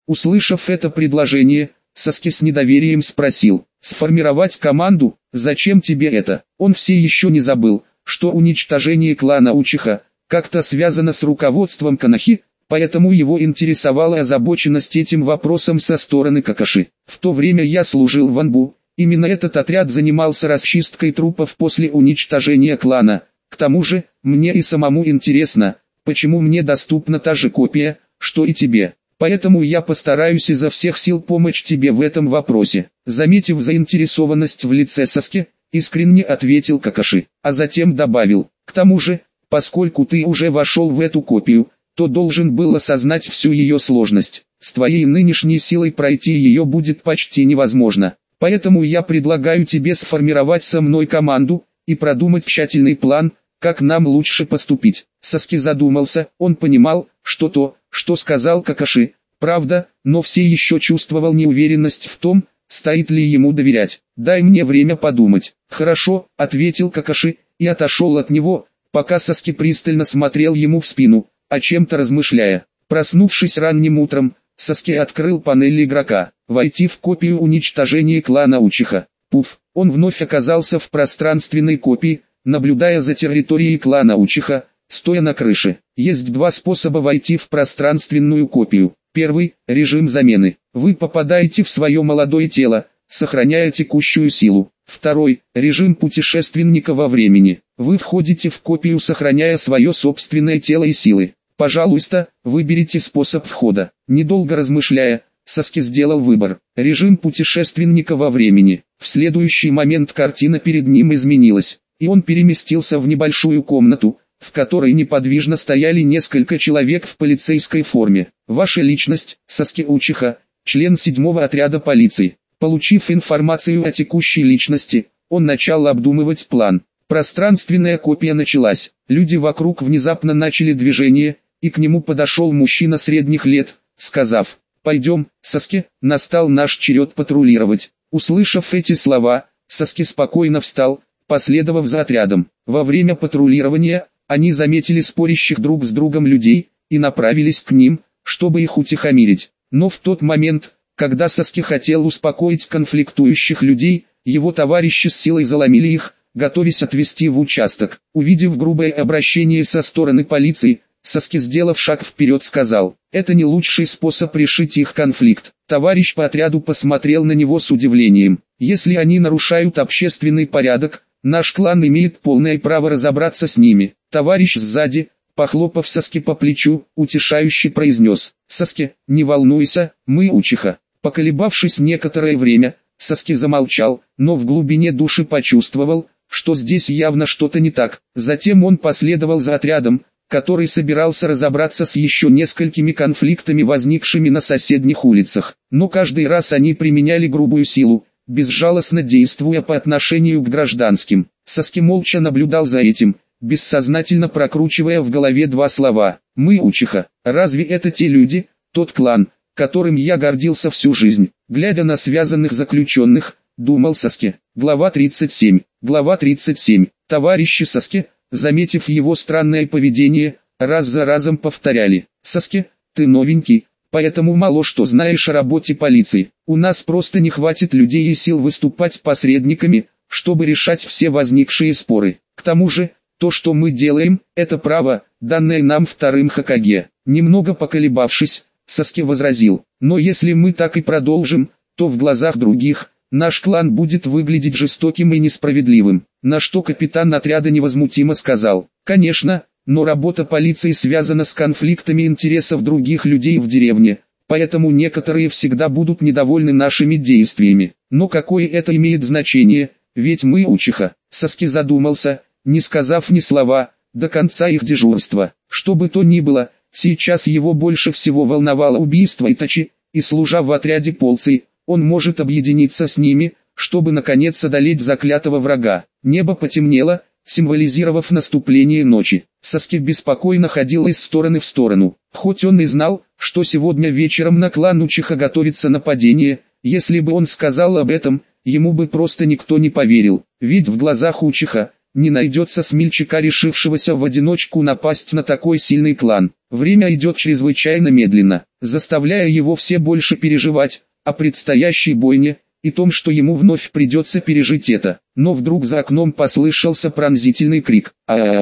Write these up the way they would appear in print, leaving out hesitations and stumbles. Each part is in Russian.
Услышав это предложение, Саски с недоверием спросил: «Сформировать команду? Зачем тебе это?» Он все еще не забыл, что уничтожение клана Учиха как-то связано с руководством Конохи, поэтому его интересовала озабоченность этим вопросом со стороны Какаши. В то время я служил в Анбу, именно этот отряд занимался расчисткой трупов после уничтожения клана. К тому же, мне и самому интересно, почему мне доступна та же копия, что и тебе. Поэтому я постараюсь изо всех сил помочь тебе в этом вопросе. Заметив заинтересованность в лице Саски, искренне ответил Какаши, а затем добавил: к тому же, поскольку ты уже вошел в эту копию, то должен был осознать всю ее сложность. С твоей нынешней силой пройти ее будет почти невозможно. Поэтому я предлагаю тебе сформировать со мной команду и продумать тщательный план, как нам лучше поступить. Саски задумался, он понимал, что то, что сказал Какаши, правда, но все еще чувствовал неуверенность в том, стоит ли ему доверять. «Дай мне время подумать». «Хорошо», — ответил Какаши, и отошел от него, пока Саски пристально смотрел ему в спину, о чем-то размышляя. Проснувшись ранним утром, Саски открыл панель игрока. Войти в копию уничтожения клана Учиха. Пуф, он вновь оказался в пространственной копии, наблюдая за территорией клана Учиха, стоя на крыше. Есть два способа войти в пространственную копию. Первый – режим замены. Вы попадаете в свое молодое тело, сохраняя текущую силу. Второй – режим путешественника во времени. Вы входите в копию, сохраняя свое собственное тело и силы. Пожалуйста, выберите способ входа. Недолго размышляя, Саски сделал выбор. Режим путешественника во времени. В следующий момент картина перед ним изменилась, и он переместился в небольшую комнату, в которой неподвижно стояли несколько человек в полицейской форме. Ваша личность – Саски Учиха, член 7-го отряда полиции. Получив информацию о текущей личности, он начал обдумывать план. Пространственная копия началась. Люди вокруг внезапно начали движение, и к нему подошел мужчина средних лет, сказав: «Пойдем, Саски, настал наш черед патрулировать». Услышав эти слова, Саски спокойно встал, последовав за отрядом. Во время патрулирования, они заметили спорящих друг с другом людей, и направились к ним, чтобы их утихомирить. Но в тот момент, когда Саски хотел успокоить конфликтующих людей, его товарищи с силой заломили их, готовясь отвезти в участок. Увидев грубое обращение со стороны полиции, Саски, сделав шаг вперед, сказал: «Это не лучший способ решить их конфликт». Товарищ по отряду посмотрел на него с удивлением. «Если они нарушают общественный порядок, наш клан имеет полное право разобраться с ними». Товарищ сзади, похлопав Саски по плечу, утешающе произнес: «Саски, не волнуйся, мы Учиха». Поколебавшись некоторое время, Саски замолчал, но в глубине души почувствовал, что здесь явно что-то не так. Затем он последовал за отрядом, который собирался разобраться с еще несколькими конфликтами, возникшими на соседних улицах. Но каждый раз они применяли грубую силу, безжалостно действуя по отношению к гражданским. Саски молча наблюдал за этим, бессознательно прокручивая в голове два слова: «Мы Учиха». Разве это те люди, тот клан, которым я гордился всю жизнь? Глядя на связанных заключенных, думал Саски. Глава 37. Глава 37. Товарищи Саски, заметив его странное поведение, раз за разом повторяли: «Саски, ты новенький, поэтому мало что знаешь о работе полиции. У нас просто не хватит людей и сил выступать посредниками, чтобы решать все возникшие споры. К тому же, то, что мы делаем, это право, данное нам вторым Хокаге». Немного поколебавшись, Саски возразил: «Но если мы так и продолжим, то в глазах других, наш клан будет выглядеть жестоким и несправедливым». На что капитан отряда невозмутимо сказал: «Конечно, но работа полиции связана с конфликтами интересов других людей в деревне, поэтому некоторые всегда будут недовольны нашими действиями. Но какое это имеет значение, ведь мы Учиха». Саски задумался, не сказав ни слова, до конца их дежурства. Что бы то ни было, сейчас его больше всего волновало убийство Итачи, и служа в отряде полций, он может объединиться с ними, чтобы наконец одолеть заклятого врага. Небо потемнело, символизировав наступление ночи. Саски беспокойно ходил из стороны в сторону. Хоть он и знал, что сегодня вечером на клан Учиха готовится нападение, если бы он сказал об этом, ему бы просто никто не поверил. Ведь в глазах Учиха, не найдется смельчака, решившегося в одиночку напасть на такой сильный клан. Время идет чрезвычайно медленно, заставляя его все больше переживать о предстоящей бойне и том, что ему вновь придется пережить это. Но вдруг за окном послышался пронзительный крик.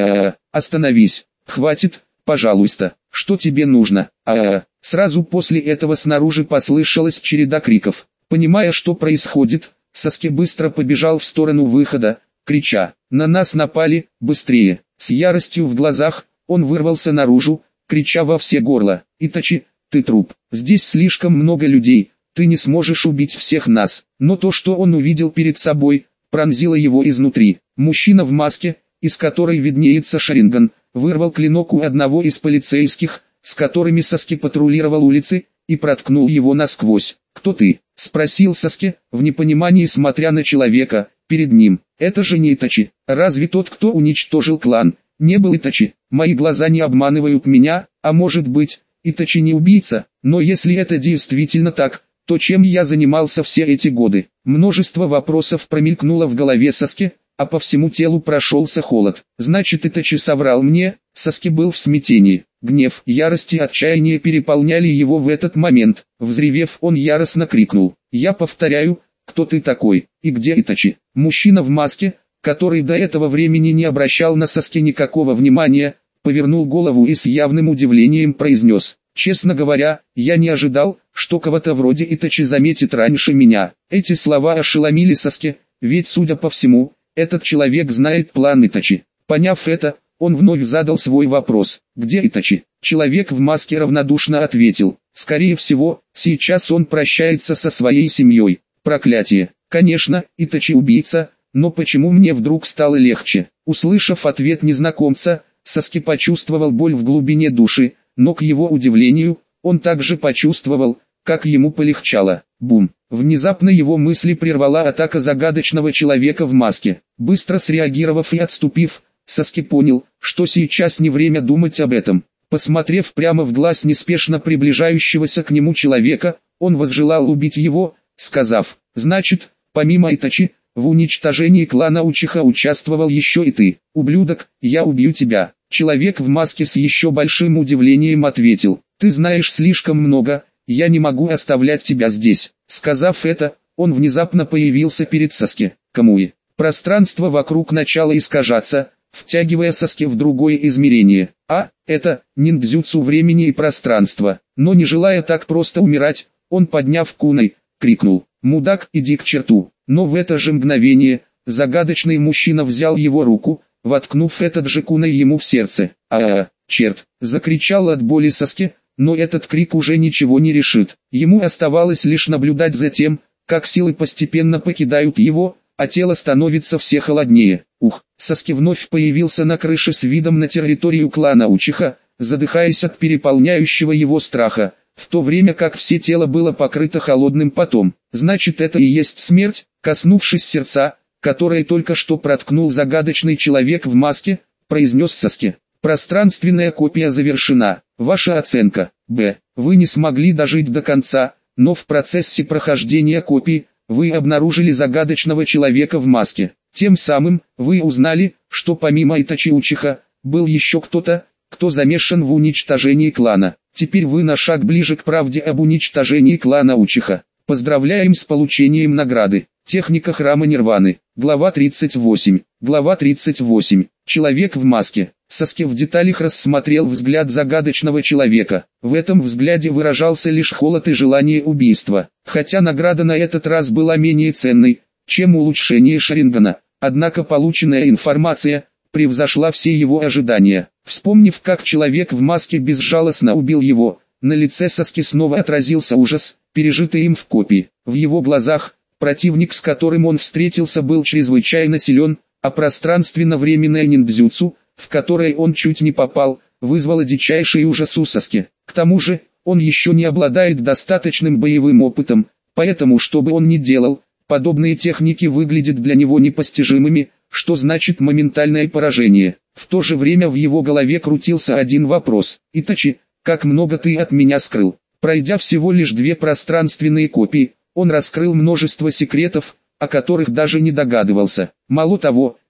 Остановись! Хватит, пожалуйста! Что тебе нужно? Сразу после этого снаружи послышалась череда криков. Понимая, что происходит, Саски быстро побежал в сторону выхода, крича: «На нас напали, быстрее!» С яростью в глазах, он вырвался наружу, крича во все горло: «Итачи, ты труп! Здесь слишком много людей, ты не сможешь убить всех нас!» Но то, что он увидел перед собой, пронзило его изнутри. Мужчина в маске, из которой виднеется Шаринган, вырвал клинок у одного из полицейских, с которыми Саски патрулировал улицы, и проткнул его насквозь. «Кто ты?» — спросил Саски, в непонимании смотря на человека перед ним. «Это же не Итачи. Разве тот, кто уничтожил клан, не был Итачи? Мои глаза не обманывают меня, а может быть, Итачи не убийца? Но если это действительно так, то чем я занимался все эти годы?» Множество вопросов промелькнуло в голове Саски, а по всему телу прошелся холод. «Значит, Итачи соврал мне?» Саски был в смятении. Гнев, ярость и отчаяние переполняли его в этот момент. Взревев, он яростно крикнул: «Я повторяю, кто ты такой, и где Итачи?» Мужчина в маске, который до этого времени не обращал на Саски никакого внимания, повернул голову и с явным удивлением произнес: «Честно говоря, я не ожидал, что кого-то вроде Итачи заметит раньше меня». Эти слова ошеломили Саски, ведь, судя по всему, этот человек знает план Итачи. Поняв это, он вновь задал свой вопрос: «Где Итачи?» Человек в маске равнодушно ответил: «Скорее всего, сейчас он прощается со своей семьей». Проклятие! Конечно, Итачи убийца, но почему мне вдруг стало легче? Услышав ответ незнакомца, Саски почувствовал боль в глубине души, но к его удивлению, он также почувствовал, как ему полегчало. Бум! Внезапно его мысли прервала атака загадочного человека в маске. Быстро среагировав и отступив, Саски понял, что сейчас не время думать об этом. Посмотрев прямо в глаз неспешно приближающегося к нему человека, он возжелал убить его, сказав: «Значит, помимо Итачи, в уничтожении клана Учиха участвовал еще и ты. Ублюдок, я убью тебя». Человек в маске с еще большим удивлением ответил: «Ты знаешь слишком много, я не могу оставлять тебя здесь». Сказав это, он внезапно появился перед Саски. Камуи. Пространство вокруг начало искажаться, втягивая Саски в другое измерение. Это ниндзюцу времени и пространства. Но не желая так просто умирать, он, подняв кунай, крикнул: «Мудак, иди к черту!» Но в это же мгновение, загадочный мужчина взял его руку, воткнув этот же кунай ему в сердце. Черт!» — закричал от боли Саски, но этот крик уже ничего не решит. Ему оставалось лишь наблюдать за тем, как силы постепенно покидают его, а тело становится все холоднее. Саски вновь появился на крыше с видом на территорию клана Учиха, задыхаясь от переполняющего его страха, в то время как все тело было покрыто холодным потом. «Значит, это и есть смерть?» Коснувшись сердца, которое только что проткнул загадочный человек в маске, произнес Саски: «Пространственная копия завершена. Ваша оценка: Б. Вы не смогли дожить до конца, но в процессе прохождения копии вы обнаружили загадочного человека в маске. Тем самым, вы узнали, что помимо Итачи Учиха, был еще кто-то, кто замешан в уничтожении клана. Теперь вы на шаг ближе к правде об уничтожении клана Учиха. Поздравляем с получением награды. Техника храма Нирваны. Глава 38. Глава 38. Человек в маске. Саски в деталях рассмотрел взгляд загадочного человека. В этом взгляде выражался лишь холод и желание убийства. Хотя награда на этот раз была менее ценной, чем улучшение Шарингана, однако полученная информация превзошла все его ожидания. Вспомнив, как человек в маске безжалостно убил его, на лице Саски снова отразился ужас, пережитый им в копии. В его глазах, противник, с которым он встретился, был чрезвычайно силен, а пространственно-временное ниндзюцу, в которое он чуть не попал, вызвало дичайший ужас у Саски. К тому же, он еще не обладает достаточным боевым опытом, поэтому, что бы он ни делал, подобные техники выглядят для него непостижимыми, что значит моментальное поражение. В то же время в его голове крутился один вопрос: «Итачи, как много ты от меня скрыл?» Пройдя всего лишь 2 пространственные копии, он раскрыл множество секретов, о которых даже не догадывался. Мало того,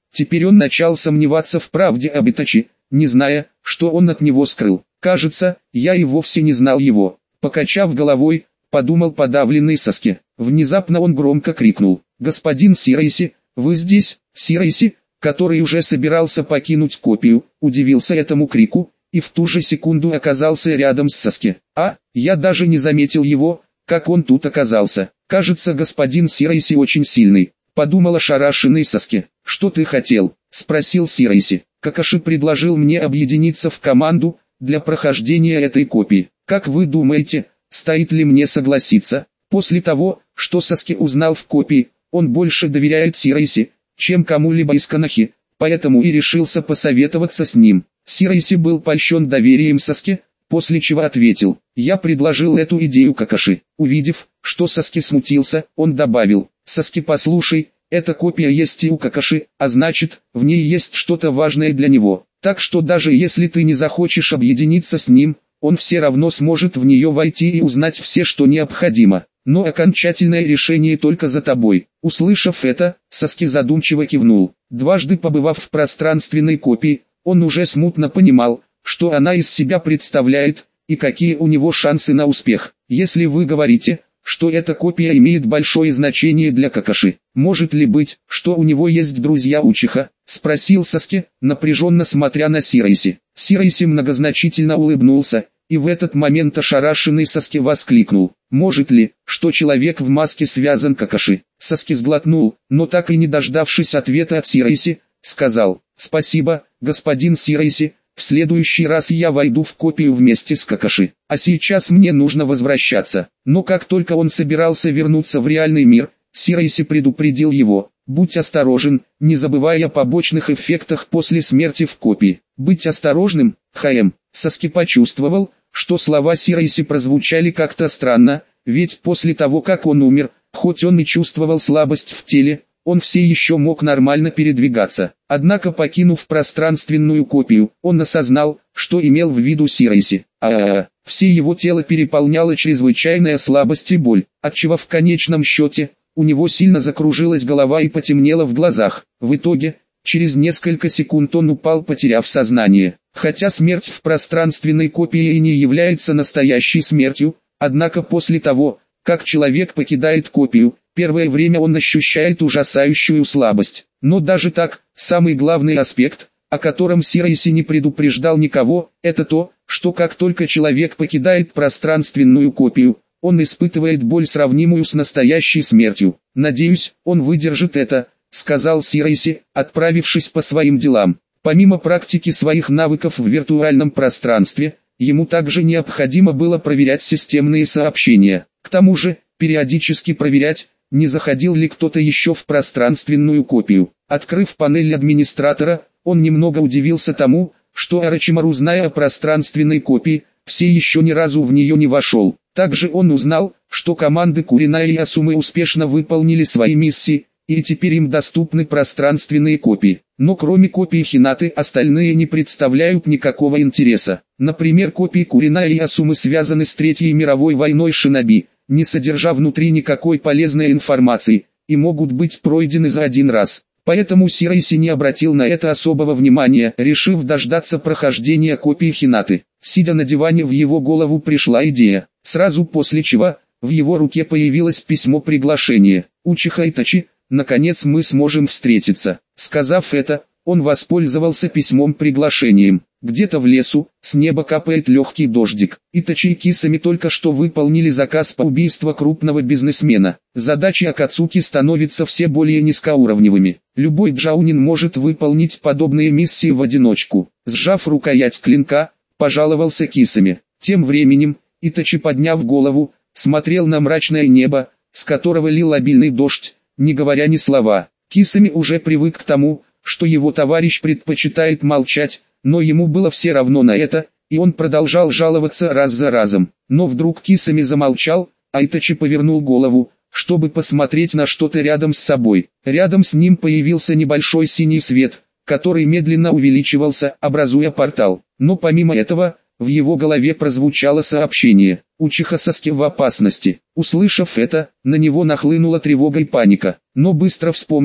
Теперь он начал сомневаться в правде об Итачи, не зная, что он от него скрыл. Кажется, я и вовсе не знал его. Покачав головой, подумал подавленный Саски. Внезапно он громко крикнул: «Господин Сирайси, вы здесь?» Сирайси, который уже собирался покинуть копию, удивился этому крику, и в ту же секунду оказался рядом с Саски. Я даже не заметил его, как он тут оказался. Кажется, господин Сирайси очень сильный, подумал ошарашенный Саски. «Что ты хотел?» — спросил Сирайси. «Какаши предложил мне объединиться в команду для прохождения этой копии. Как вы думаете, стоит ли мне согласиться?» После того, что Саски узнал в копии, он больше доверяет Сирайси, чем кому-либо из Конохи, поэтому и решился посоветоваться с ним. Сирайси был польщен доверием Саски, после чего ответил: «Я предложил эту идею Какаши». Увидев, что Саски смутился, он добавил: «Саски, послушай, эта копия есть и у Какаши, а значит, в ней есть что-то важное для него. Так что даже если ты не захочешь объединиться с ним, он все равно сможет в нее войти и узнать все, что необходимо. Но окончательное решение только за тобой». Услышав это, Саски задумчиво кивнул. Дважды побывав в пространственной копии, он уже смутно понимал, что она из себя представляет, и какие у него шансы на успех. «Если вы говорите, что эта копия имеет большое значение для Какаши, может ли быть, что у него есть друзья Учиха?» — спросил Саски, напряженно смотря на Сирайси. Сирайси многозначительно улыбнулся, и в этот момент ошарашенный Саски воскликнул: «Может ли, что человек в маске связан Какаши?» Саски сглотнул, но так и не дождавшись ответа от Сирайси, сказал: «Спасибо, господин Сирайси, в следующий раз я войду в копию вместе с Какаши, а сейчас мне нужно возвращаться». Но как только он собирался вернуться в реальный мир, Сирайси предупредил его: «Будь осторожен, не забывай о побочных эффектах после смерти в копии». «Быть осторожным, ХМ». Саски почувствовал, что слова Сирайси прозвучали как-то странно, ведь после того как он умер, хоть он и чувствовал слабость в теле, он все еще мог нормально передвигаться. Однако, покинув пространственную копию, он осознал, что имел в виду Сирайси. Все его тело переполняла чрезвычайная слабость и боль, отчего в конечном счете, у него сильно закружилась голова и потемнело в глазах. В итоге, через несколько секунд он упал, потеряв сознание. Хотя смерть в пространственной копии и не является настоящей смертью, однако после того, как человек покидает копию, первое время он ощущает ужасающую слабость. Но даже так, самый главный аспект, о котором Сирайси не предупреждал никого, это то, что как только человек покидает пространственную копию, он испытывает боль, сравнимую с настоящей смертью. «Надеюсь, он выдержит это», — сказал Сирайси, отправившись по своим делам. Помимо практики своих навыков в виртуальном пространстве, ему также необходимо было проверять системные сообщения. К тому же, периодически проверять, не заходил ли кто-то еще в пространственную копию. Открыв панель администратора, он немного удивился тому, что Орочимару, зная о пространственной копии, все еще ни разу в нее не вошел. Также он узнал, что команды Курина и Асумы успешно выполнили свои миссии, и теперь им доступны пространственные копии. Но кроме копий Хинаты остальные не представляют никакого интереса. Например, копии Курина и Асумы связаны с Третьей мировой войной Шиноби, не содержа внутри никакой полезной информации, и могут быть пройдены за один раз. Поэтому Сирайси не обратил на это особого внимания, решив дождаться прохождения копии Хинаты. Сидя на диване, в его голову пришла идея, сразу после чего в его руке появилось письмо приглашения. «Учиха Итачи, наконец мы сможем встретиться». Сказав это, он воспользовался письмом-приглашением. Где-то в лесу, с неба капает легкий дождик. Итачи и Кисами только что выполнили заказ по убийству крупного бизнесмена. Задачи Акацуки становятся все более низкоуровневыми. Любой джаунин может выполнить подобные миссии в одиночку. Сжав рукоять клинка, пожаловался Кисами. Тем временем, Итачи, подняв голову, смотрел на мрачное небо, с которого лил обильный дождь, не говоря ни слова. Кисами уже привык к тому, что его товарищ предпочитает молчать, но ему было все равно на это, и он продолжал жаловаться раз за разом. Но вдруг Кисами замолчал, а Итачи повернул голову, чтобы посмотреть на что-то рядом с собой. Рядом с ним появился небольшой синий свет, который медленно увеличивался, образуя портал. Но помимо этого, в его голове прозвучало сообщение: «Учиха Саски в опасности». Услышав это, на него нахлынула тревога и паника. Но быстро вспомнив,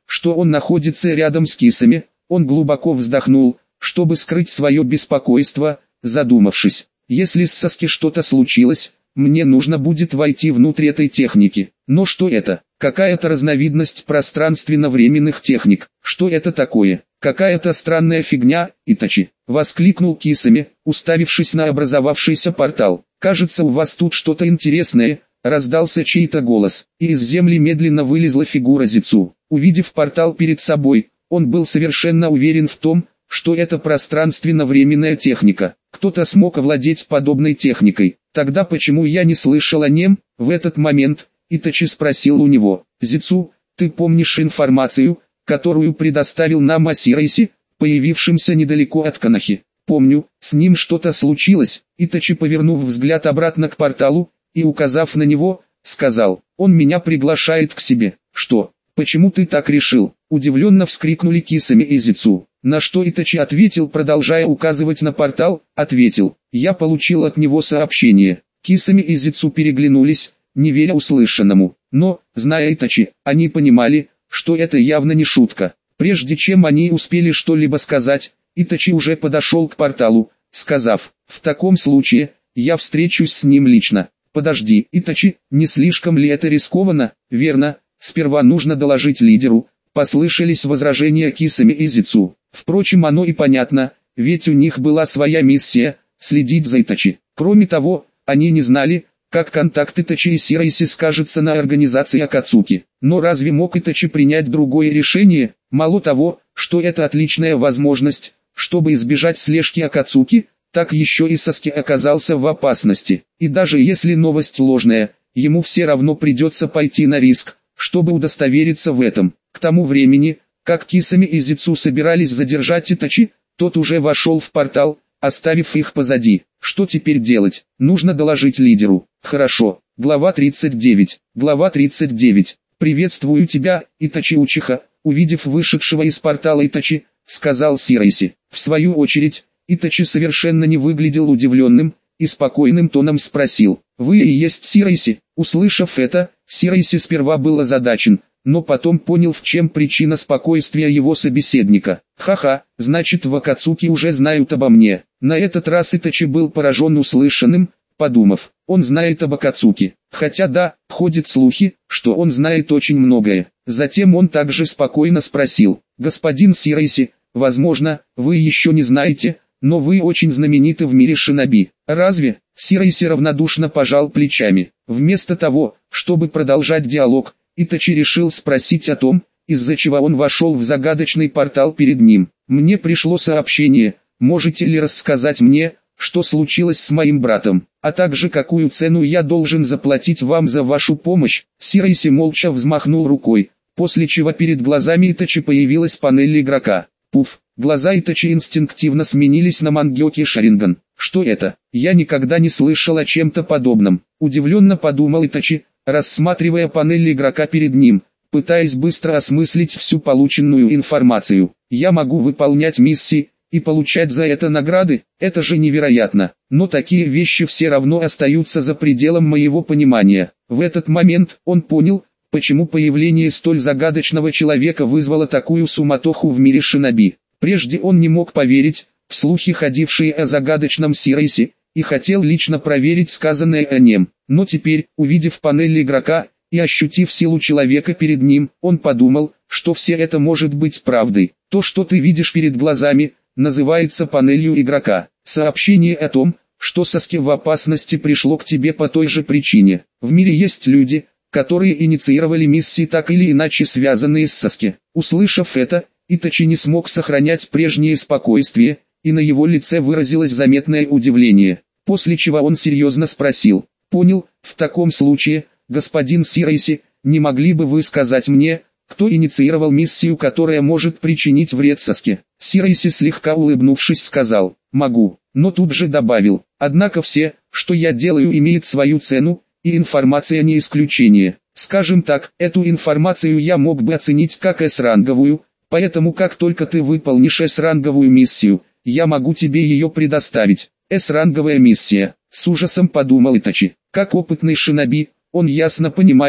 что он находится рядом с кисами, он глубоко вздохнул, чтобы скрыть свое беспокойство, задумавшись. Если с Саски что-то случилось, мне нужно будет войти внутрь этой техники. Но что это? Какая-то разновидность пространственно-временных техник. Что это такое? Какая-то странная фигня, Итачи. Воскликнул Кисами, уставившись на образовавшийся портал. Кажется, у вас тут что-то интересное. Раздался чей-то голос, и из земли медленно вылезла фигура Зицу. Увидев портал перед собой, он был совершенно уверен в том, что это пространственно-временная техника. Кто-то смог овладеть подобной техникой. Тогда почему я не слышал о нем? В этот момент Итачи спросил у него: «Зицу, ты помнишь информацию, которую предоставил нам о Сирайсе, появившемся недалеко от Канахи?» «Помню, с ним что-то случилось». Итачи, повернув взгляд обратно к порталу и указав на него, сказал: «Он меня приглашает к себе». «Что? Почему ты так решил?» Удивленно вскрикнули Кисами и Зицу. На что Итачи ответил, продолжая указывать на портал, ответил: «Я получил от него сообщение». Кисами и Зицу переглянулись, не веря услышанному. Но, зная Итачи, они понимали, что это явно не шутка. Прежде чем они успели что-либо сказать, Итачи уже подошел к порталу, сказав: «В таком случае, я встречусь с ним лично». «Подожди, Итачи, не слишком ли это рискованно?» «Верно, сперва нужно доложить лидеру», послышались возражения Кисами и Зицу. Впрочем, оно и понятно, ведь у них была своя миссия – следить за Итачи. Кроме того, они не знали, как контакт Итачи и Сирайси скажется на организации Акацуки. Но разве мог Итачи принять другое решение? Мало того, что это отличная возможность, чтобы избежать слежки Акацуки, так еще и Саски оказался в опасности. И даже если новость ложная, ему все равно придется пойти на риск, чтобы удостовериться в этом. К тому времени, как Кисами и Зицу собирались задержать Итачи, тот уже вошел в портал, оставив их позади. Что теперь делать? Нужно доложить лидеру. Хорошо. Глава 39. Глава 39. «Приветствую тебя, Итачи Учиха», увидев вышедшего из портала Итачи, сказал Сирайси. В свою очередь, Итачи совершенно не выглядел удивленным, и спокойным тоном спросил: «Вы и есть Сирайси?» Услышав это, Сирайси сперва был озадачен, но потом понял, в чем причина спокойствия его собеседника. «Ха-ха, значит, в Акацуки уже знают обо мне». На этот раз Итачи был поражен услышанным, подумав: он знает об Акацуки. Хотя да, ходят слухи, что он знает очень многое. Затем он также спокойно спросил: «Господин Сирайси, возможно, вы еще не знаете, но вы очень знамениты в мире шиноби. Разве?» Сирайси равнодушно пожал плечами. Вместо того, чтобы продолжать диалог, Итачи решил спросить о том, из-за чего он вошел в загадочный портал перед ним. «Мне пришло сообщение, можете ли рассказать мне, что случилось с моим братом, а также какую цену я должен заплатить вам за вашу помощь?» Сирайси молча взмахнул рукой, после чего перед глазами Итачи появилась панель игрока. Пуф, глаза Итачи инстинктивно сменились на Мангёки Шаринган. «Что это? Я никогда не слышал о чем-то подобном», удивленно подумал Итачи, рассматривая панель игрока перед ним, пытаясь быстро осмыслить всю полученную информацию. «Я могу выполнять миссии и получать за это награды? Это же невероятно, но такие вещи все равно остаются за пределом моего понимания». В этот момент он понял, почему появление столь загадочного человека вызвало такую суматоху в мире шиноби. Прежде он не мог поверить в слухи, ходившие о загадочном Сирайсе, и хотел лично проверить сказанное о нем. Но теперь, увидев панель игрока и ощутив силу человека перед ним, он подумал, что все это может быть правдой. То, что ты видишь перед глазами, называется панелью игрока. Сообщение о том, что Саски в опасности, пришло к тебе по той же причине. В мире есть люди, которые инициировали миссии, так или иначе связанные с Саски. Услышав это, Итачи не смог сохранять прежнее спокойствие, и на его лице выразилось заметное удивление. После чего он серьезно спросил: «Понял, в таком случае, господин Сирайси, не могли бы вы сказать мне, кто инициировал миссию, которая может причинить вред Саске?» Сирайси, слегка улыбнувшись, сказал: «Могу», но тут же добавил: «Однако все, что я делаю, имеет свою цену, и информация не исключение. Скажем так, эту информацию я мог бы оценить как С-ранговую, поэтому как только ты выполнишь С-ранговую миссию, я могу тебе ее предоставить». С-ранговая миссия, с ужасом подумал Итачи. Как опытный шиноби, он ясно понимает,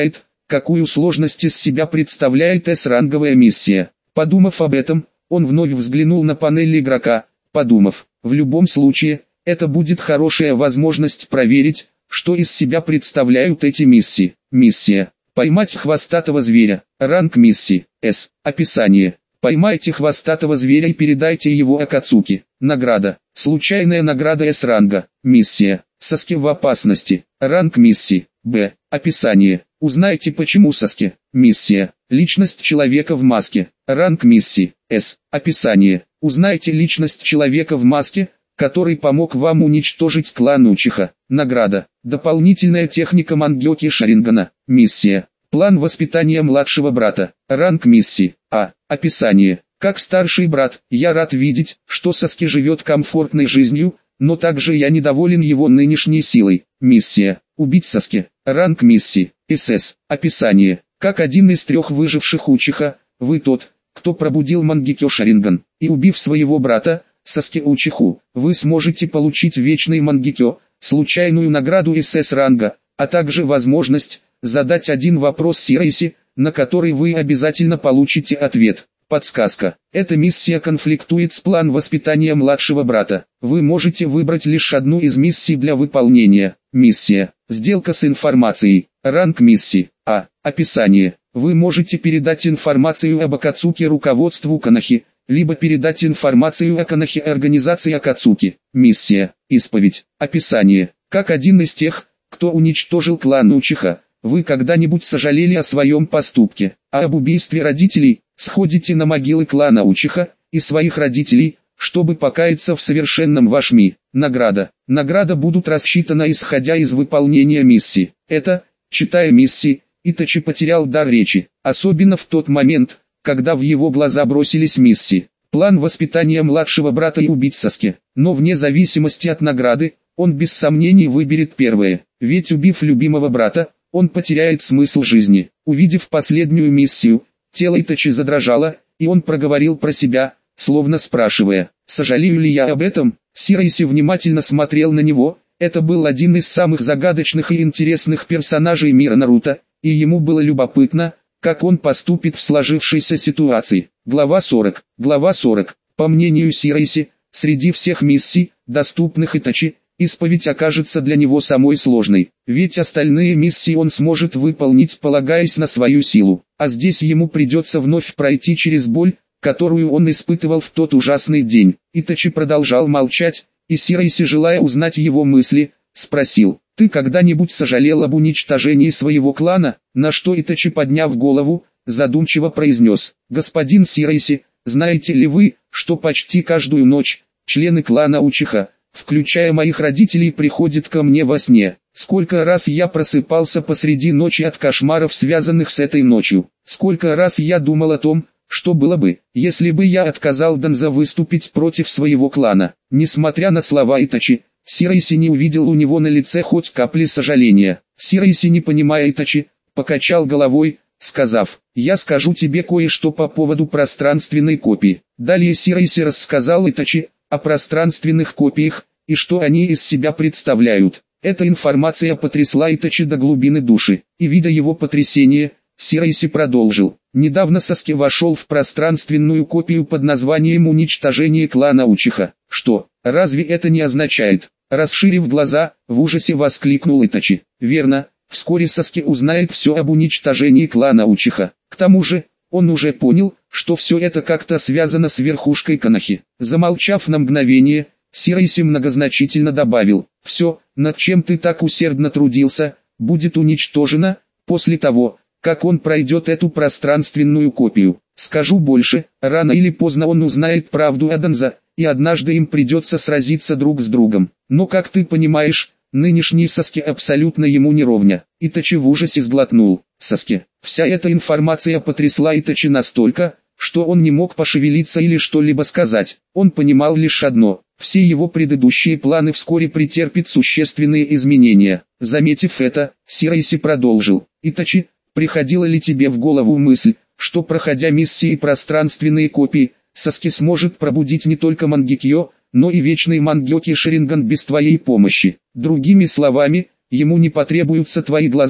какую сложность из себя представляет С-ранговая миссия. Подумав об этом, он вновь взглянул на панель игрока, подумав, в любом случае, это будет хорошая возможность проверить, что из себя представляют эти миссии. Миссия. Поймать хвостатого зверя. Ранг миссии. С. Описание. Поймайте хвостатого зверя и передайте его Акацуки. Награда. Случайная награда С-ранга. Миссия. Саски в опасности. Ранг миссии. Б. Описание. Узнайте, почему Саски. Миссия. Личность человека в маске. Ранг миссии. С. Описание. Узнайте личность человека в маске, который помог вам уничтожить клан Учиха. Награда. Дополнительная техника Мангёки Шарингана. Миссия. План воспитания младшего брата. Ранг миссии. А. Описание. Как старший брат, я рад видеть, что Саски живет комфортной жизнью, но также я недоволен его нынешней силой. Миссия. Убить Саски. Ранг миссии. СС. Описание. Как один из 3 выживших Учиха, вы тот, кто пробудил Мангёки Шаринган, и убив своего брата, Саски Учиху, вы сможете получить вечный Мангёки, случайную награду СС ранга, а также возможность задать один вопрос Сирайси, на который вы обязательно получите ответ. Подсказка. Эта миссия конфликтует с планом воспитания младшего брата. Вы можете выбрать лишь одну из миссий для выполнения. Миссия. Сделка с информацией. Ранг миссии. А. Описание. Вы можете передать информацию об Акацуки руководству Канахи, либо передать информацию о Канахи организации Акацуки. Миссия. Исповедь. Описание. Как один из тех, кто уничтожил клан Учиха, вы когда-нибудь сожалели о своем поступке, а об убийстве родителей, сходите на могилы клана Учиха и своих родителей, чтобы покаяться в совершенном вашми. Награда. Награда будут рассчитаны исходя из выполнения миссии. Это, читая миссии, Итачи потерял дар речи, особенно в тот момент, когда в его глаза бросились миссии. План воспитания младшего брата и убить Саски. Но вне зависимости от награды, он без сомнений выберет первое, ведь убив любимого брата, он потеряет смысл жизни. Увидев последнюю миссию, тело Итачи задрожало, и он проговорил про себя, словно спрашивая, сожалею ли я об этом. Сирайси внимательно смотрел на него, это был один из самых загадочных и интересных персонажей мира Наруто, и ему было любопытно, как он поступит в сложившейся ситуации. Глава 40. Глава 40. По мнению Сирайси, среди всех миссий, доступных Итачи, исповедь окажется для него самой сложной, ведь остальные миссии он сможет выполнить, полагаясь на свою силу, а здесь ему придется вновь пройти через боль, которую он испытывал в тот ужасный день. Итачи продолжал молчать, и Сирайси, желая узнать его мысли, спросил, «Ты когда-нибудь сожалел об уничтожении своего клана?» На что Итачи, подняв голову, задумчиво произнес, «Господин Сирайси, знаете ли вы, что почти каждую ночь, члены клана Учиха, включая моих родителей, приходят ко мне во сне? Сколько раз я просыпался посреди ночи от кошмаров, связанных с этой ночью. Сколько раз я думал о том, что было бы, если бы я отказал Данза выступить против своего клана». Несмотря на слова Итачи, Сирайси не увидел у него на лице хоть капли сожаления. Сирайси, не понимая Итачи, покачал головой, сказав, «Я скажу тебе кое-что по поводу пространственной копии». Далее Сирайси рассказал Итачи о пространственных копиях, и что они из себя представляют. Эта информация потрясла Итачи до глубины души, и видя его потрясение, Сирайси продолжил. Недавно Саски вошел в пространственную копию под названием «Уничтожение клана Учиха». Что, разве это не означает? Расширив глаза, в ужасе воскликнул Итачи. Верно, вскоре Саски узнает все об уничтожении клана Учиха. К тому же, он уже понял, что все это как-то связано с верхушкой Канахи. Замолчав на мгновение, Сирайси многозначительно добавил, «Все, над чем ты так усердно трудился, будет уничтожено, после того, как он пройдет эту пространственную копию. Скажу больше, рано или поздно он узнает правду о Данза, и однажды им придется сразиться друг с другом. Но как ты понимаешь, нынешний Саски абсолютно ему не ровня». Итачи в ужасе сглотнул. Саски. Вся эта информация потрясла Итачи настолько, что он не мог пошевелиться или что-либо сказать. Он понимал лишь одно: все его предыдущие планы вскоре претерпят существенные изменения. Заметив это, Сирайси продолжил. Итачи, приходила ли тебе в голову мысль, что, проходя миссии пространственные копии, Саски сможет пробудить не только Мангёки, но и вечный Мангёки Шаринган без твоей помощи? Другими словами, ему не потребуются твои глаза,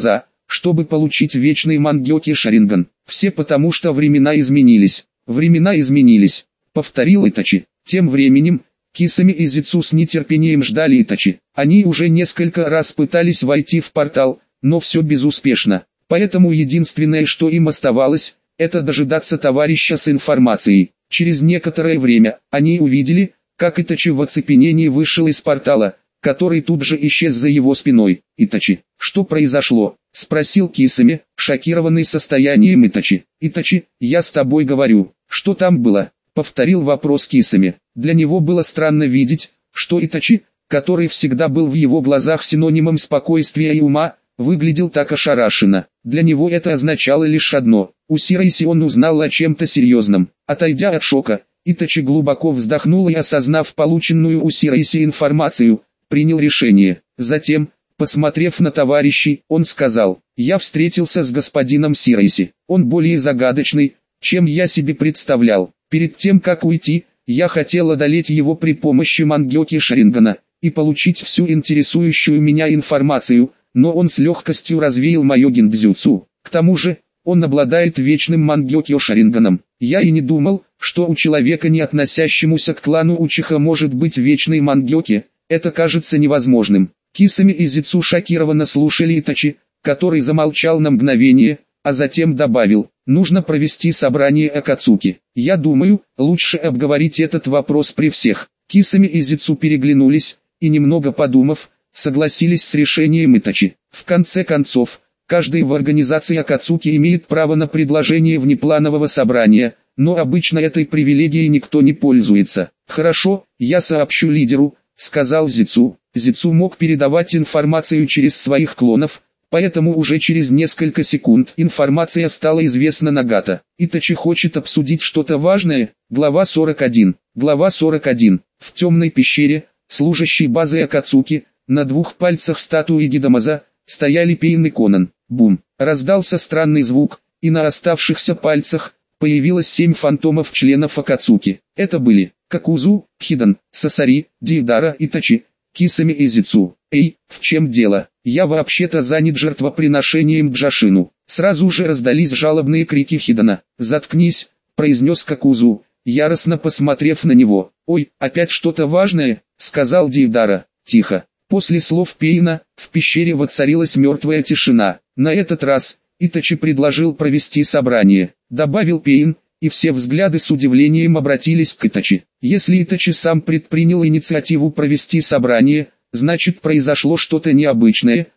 чтобы получить вечный Мангёки Шаринган. Все потому что времена изменились. Времена изменились, повторил Итачи. Тем временем, Кисами и Зицу с нетерпением ждали Итачи. Они уже несколько раз пытались войти в портал, но все безуспешно. Поэтому единственное, что им оставалось, это дожидаться товарища с информацией. Через некоторое время, они увидели, как Итачи в оцепенении вышел из портала, который тут же исчез за его спиной. «Итачи, что произошло?» — спросил Кисами, шокированный состоянием Итачи. «Итачи, я с тобой говорю, что там было?» — повторил вопрос Кисами. Для него было странно видеть, что Итачи, который всегда был в его глазах синонимом спокойствия и ума, выглядел так ошарашенно. Для него это означало лишь одно: у Сирайси он узнал о чем-то серьезном. Отойдя от шока, Итачи глубоко вздохнул и, осознав полученную у Сирайси информацию, принял решение. Затем, посмотрев на товарищей, он сказал: «Я встретился с господином Сирайси. Он более загадочный, чем я себе представлял. Перед тем как уйти, я хотел одолеть его при помощи Мангёки Шарингана и получить всю интересующую меня информацию, но он с легкостью развеял мое гиндзюцу. К тому же, он обладает вечным Мангёки Шаринганом. Я и не думал, что у человека, не относящемуся к клану Учиха, может быть вечный Мангёки. Это кажется невозможным». Кисами и Зицу шокированно слушали Итачи, который замолчал на мгновение, а затем добавил: «Нужно провести собрание Акацуки. Я думаю, лучше обговорить этот вопрос при всех». Кисами и Зицу переглянулись, и, немного подумав, согласились с решением Итачи. В конце концов, каждый в организации Акацуки имеет право на предложение внепланового собрания, но обычно этой привилегией никто не пользуется. «Хорошо, я сообщу лидеру», — сказал Зицу. Зицу мог передавать информацию через своих клонов, поэтому уже через несколько секунд информация стала известна Нагата. Итачи хочет обсудить что-то важное. Глава 41. Глава 41. В темной пещере, служащей базой Акацуки, на двух пальцах статуи Гидамаза, стояли Пейн и Конан. Бум! Раздался странный звук, и на оставшихся пальцах появилось 7 фантомов членов Акацуки. Это были Какузу, Хидан, Сасари, Дейдара, Итачи, Кисами и Зицу. «Эй, в чем дело? Я вообще-то занят жертвоприношением Джашину». Сразу же раздались жалобные крики Хидана. «Заткнись», — произнес Какузу, яростно посмотрев на него. «Ой, опять что-то важное», — сказал Дейдара. «Тихо». После слов Пейна, в пещере воцарилась мертвая тишина. На этот раз Итачи предложил провести собрание, добавил Пейн, и все взгляды с удивлением обратились к Итачи. Если Итачи сам предпринял инициативу провести собрание, значит произошло что-то необычное.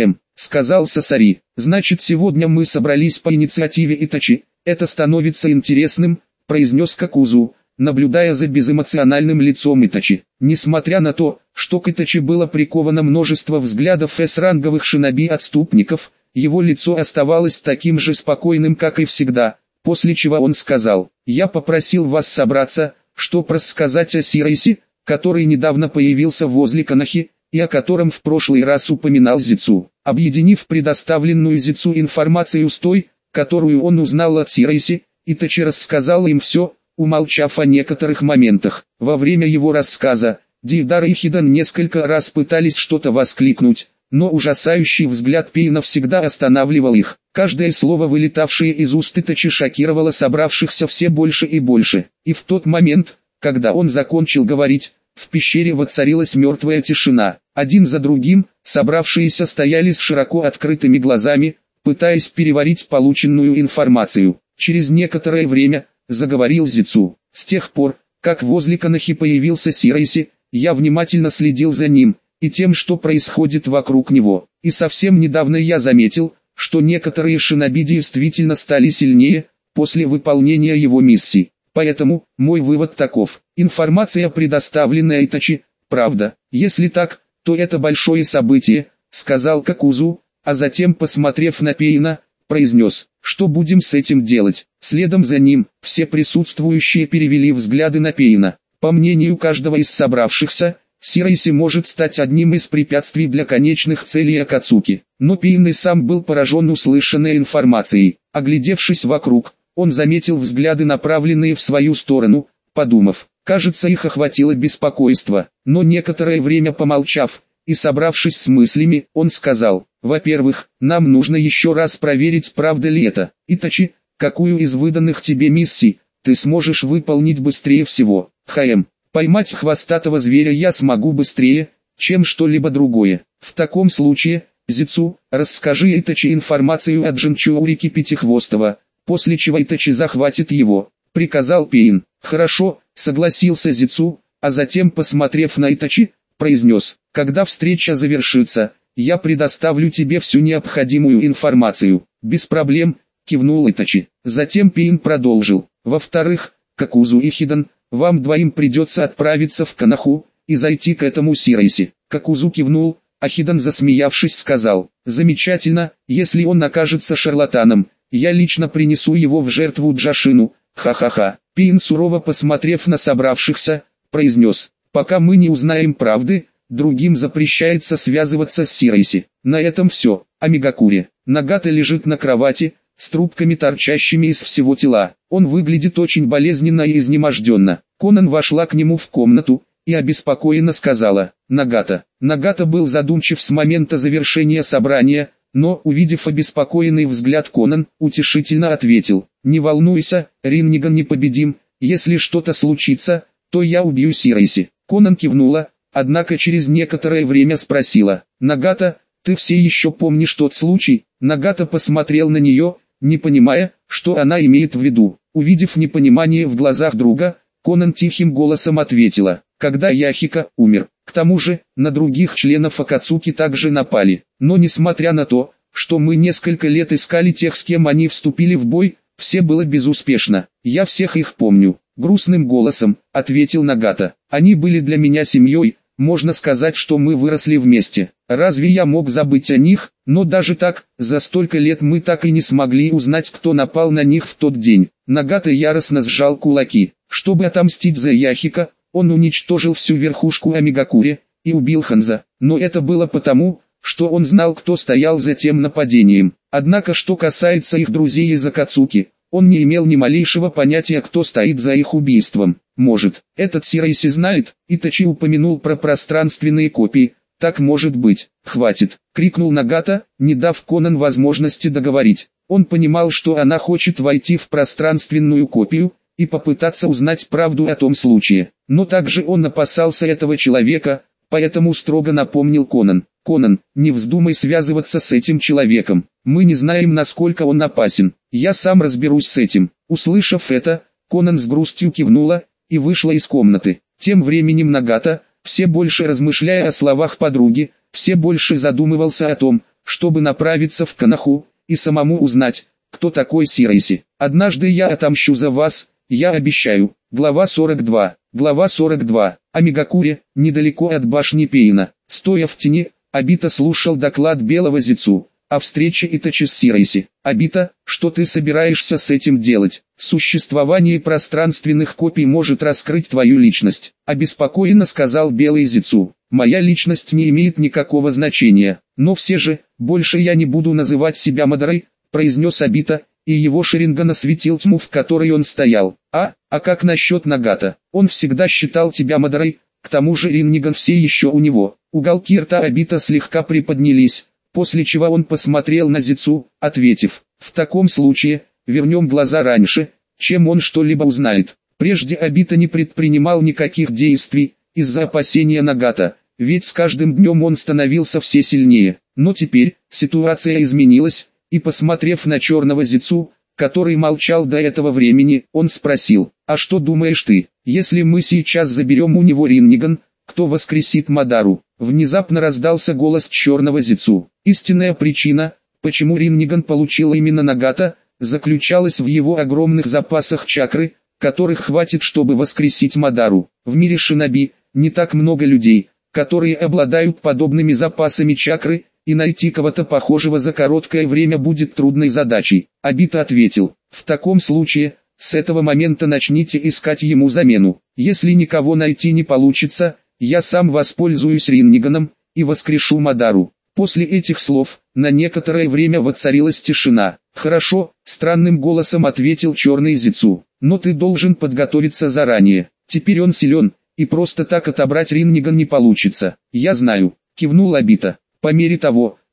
Сказал Сасари. «Значит, сегодня мы собрались по инициативе Итачи. Это становится интересным», произнес Какузу, наблюдая за безэмоциональным лицом Итачи. Несмотря на то, что к Итачи было приковано множество взглядов эс-ранговых шиноби-отступников, его лицо оставалось таким же спокойным, как и всегда, после чего он сказал: «Я попросил вас собраться, чтобы рассказать о Сирайси, который недавно появился возле Канахи, и о котором в прошлый раз упоминал Зицу». Объединив предоставленную Зицу информацию с той, которую он узнал от Сирайси, Итачи рассказал им все, умолчав о некоторых моментах. Во время его рассказа, Дейдара и Хидан несколько раз пытались что-то воскликнуть, но ужасающий взгляд Пейна всегда останавливал их. Каждое слово, вылетавшее из уст Итачи, шокировало собравшихся все больше и больше. И в тот момент, когда он закончил говорить, в пещере воцарилась мертвая тишина. Один за другим, собравшиеся стояли с широко открытыми глазами, пытаясь переварить полученную информацию. Через некоторое время заговорил Зицу. «С тех пор, как возле Канахи появился Сирайси, я внимательно следил за ним и тем, что происходит вокруг него. И совсем недавно я заметил, что некоторые шиноби действительно стали сильнее после выполнения его миссий. Поэтому, мой вывод таков: информация, предоставленная Итачи, правда. Если так, то это большое событие», — сказал Какузу, а затем, посмотрев на Пейна, произнес: «Что будем с этим делать?» Следом за ним, все присутствующие перевели взгляды на Пейна. По мнению каждого из собравшихся, Сирайси может стать одним из препятствий для конечных целей Акацуки. Но Пейн и сам был поражен услышанной информацией. Оглядевшись вокруг, он заметил взгляды, направленные в свою сторону, подумав, кажется, их охватило беспокойство. Но некоторое время помолчав и собравшись с мыслями, он сказал: Во-первых, нам нужно еще раз проверить, правда ли это. Итачи, какую из выданных тебе миссий ты сможешь выполнить быстрее всего? Поймать хвостатого зверя я смогу быстрее, чем что-либо другое. В таком случае, Зицу, расскажи Итачи информацию о Джинчурике Пятихвостого, после чего Итачи захватит его, приказал Пейн. Хорошо, согласился Зицу, а затем, посмотрев на Итачи, произнес: когда встреча завершится, я предоставлю тебе всю необходимую информацию. Без проблем, кивнул Итачи. Затем Пейн продолжил: во-вторых, Какузу и Хидан, вам двоим придется отправиться в Канаху и зайти к этому Сирайси. Какузу кивнул, а Хидан, засмеявшись, сказал: замечательно, если он окажется шарлатаном, я лично принесу его в жертву Джашину. Ха-ха-ха. Пейн, сурово посмотрев на собравшихся, произнес: пока мы не узнаем правды, другим запрещается связываться с Сирайси. На этом все. Амигакури. Нагата лежит на кровати, с трубками, торчащими из всего тела. Он выглядит очень болезненно и изнеможденно. Конан вошла к нему в комнату и обеспокоенно сказала: Нагата. Нагата был задумчив с момента завершения собрания, но, увидев обеспокоенный взгляд Конан, утешительно ответил: не волнуйся, Ринниган непобедим, если что-то случится, то я убью Сирайси. Конан кивнула, однако через некоторое время спросила: Нагата, ты все еще помнишь тот случай? Нагата посмотрел на нее, не понимая, что она имеет в виду. Увидев непонимание в глазах друга, Конан тихим голосом ответила: когда Яхика умер. К тому же, на других членов Акацуки также напали. Но несмотря на то, что мы несколько лет искали тех, с кем они вступили в бой, все было безуспешно. Я всех их помню. Грустным голосом ответил Нагата. Они были для меня семьей, можно сказать, что мы выросли вместе. Разве я мог забыть о них? Но даже так, за столько лет мы так и не смогли узнать, кто напал на них в тот день. Нагата яростно сжал кулаки. Чтобы отомстить за Яхика, он уничтожил всю верхушку Амигакури и убил Ханза. Но это было потому, что он знал, кто стоял за тем нападением. Однако, что касается их друзей из Акацуки, он не имел ни малейшего понятия, кто стоит за их убийством. Может, этот Сирайси знает? Итачи упомянул про пространственные копии. Так может быть. Хватит, крикнул Нагата, не дав Конан возможности договорить. Он понимал, что она хочет войти в пространственную копию и попытаться узнать правду о том случае. Но также он опасался этого человека, поэтому строго напомнил Конан: Конан, не вздумай связываться с этим человеком. Мы не знаем, насколько он опасен. Я сам разберусь с этим. Услышав это, Конан с грустью кивнула и вышла из комнаты. Тем временем Нагата, все больше размышляя о словах подруги, все больше задумывался о том, чтобы направиться в Канаху и самому узнать, кто такой Сирайси. Однажды я отомщу за вас, я обещаю. Глава 42. Глава 42. Амигакури, недалеко от башни Пейна. Стоя в тени, Обита слушал доклад Белого Зицу о встрече Итачи с Сирайси. Обита, что ты собираешься с этим делать? Существование пространственных копий может раскрыть твою личность. Обеспокоенно сказал Белый Зицу. Моя личность не имеет никакого значения. Но все же, больше я не буду называть себя Мадорой, произнес Обита, и его Шаринган осветил тьму, в которой он стоял. А как насчет Нагата? Он всегда считал тебя Мадорой, к тому же Ринниган все еще у него. Уголки рта Обита слегка приподнялись, после чего он посмотрел на Зицу, ответив: в таком случае, вернем глаза раньше, чем он что-либо узнает. Прежде Обита не предпринимал никаких действий, из-за опасения Нагата, ведь с каждым днем он становился все сильнее. Но теперь, ситуация изменилась, и посмотрев на черного Зицу, который молчал до этого времени, он спросил: а что думаешь ты, если мы сейчас заберем у него Ринниган, кто воскресит Мадару? Внезапно раздался голос черного Зицу. Истинная причина, почему Ринниган получил именно Нагата, заключалась в его огромных запасах чакры, которых хватит, чтобы воскресить Мадару. В мире шиноби не так много людей, которые обладают подобными запасами чакры, и найти кого-то похожего за короткое время будет трудной задачей. Обита ответил: в таком случае, с этого момента начните искать ему замену. Если никого найти не получится, я сам воспользуюсь Ринниганом и воскрешу Мадару. После этих слов, на некоторое время воцарилась тишина. Хорошо, странным голосом ответил черный Зицу, но ты должен подготовиться заранее. Теперь он силен, и просто так отобрать Ринниган не получится. Я знаю, кивнул Обита. По мере того,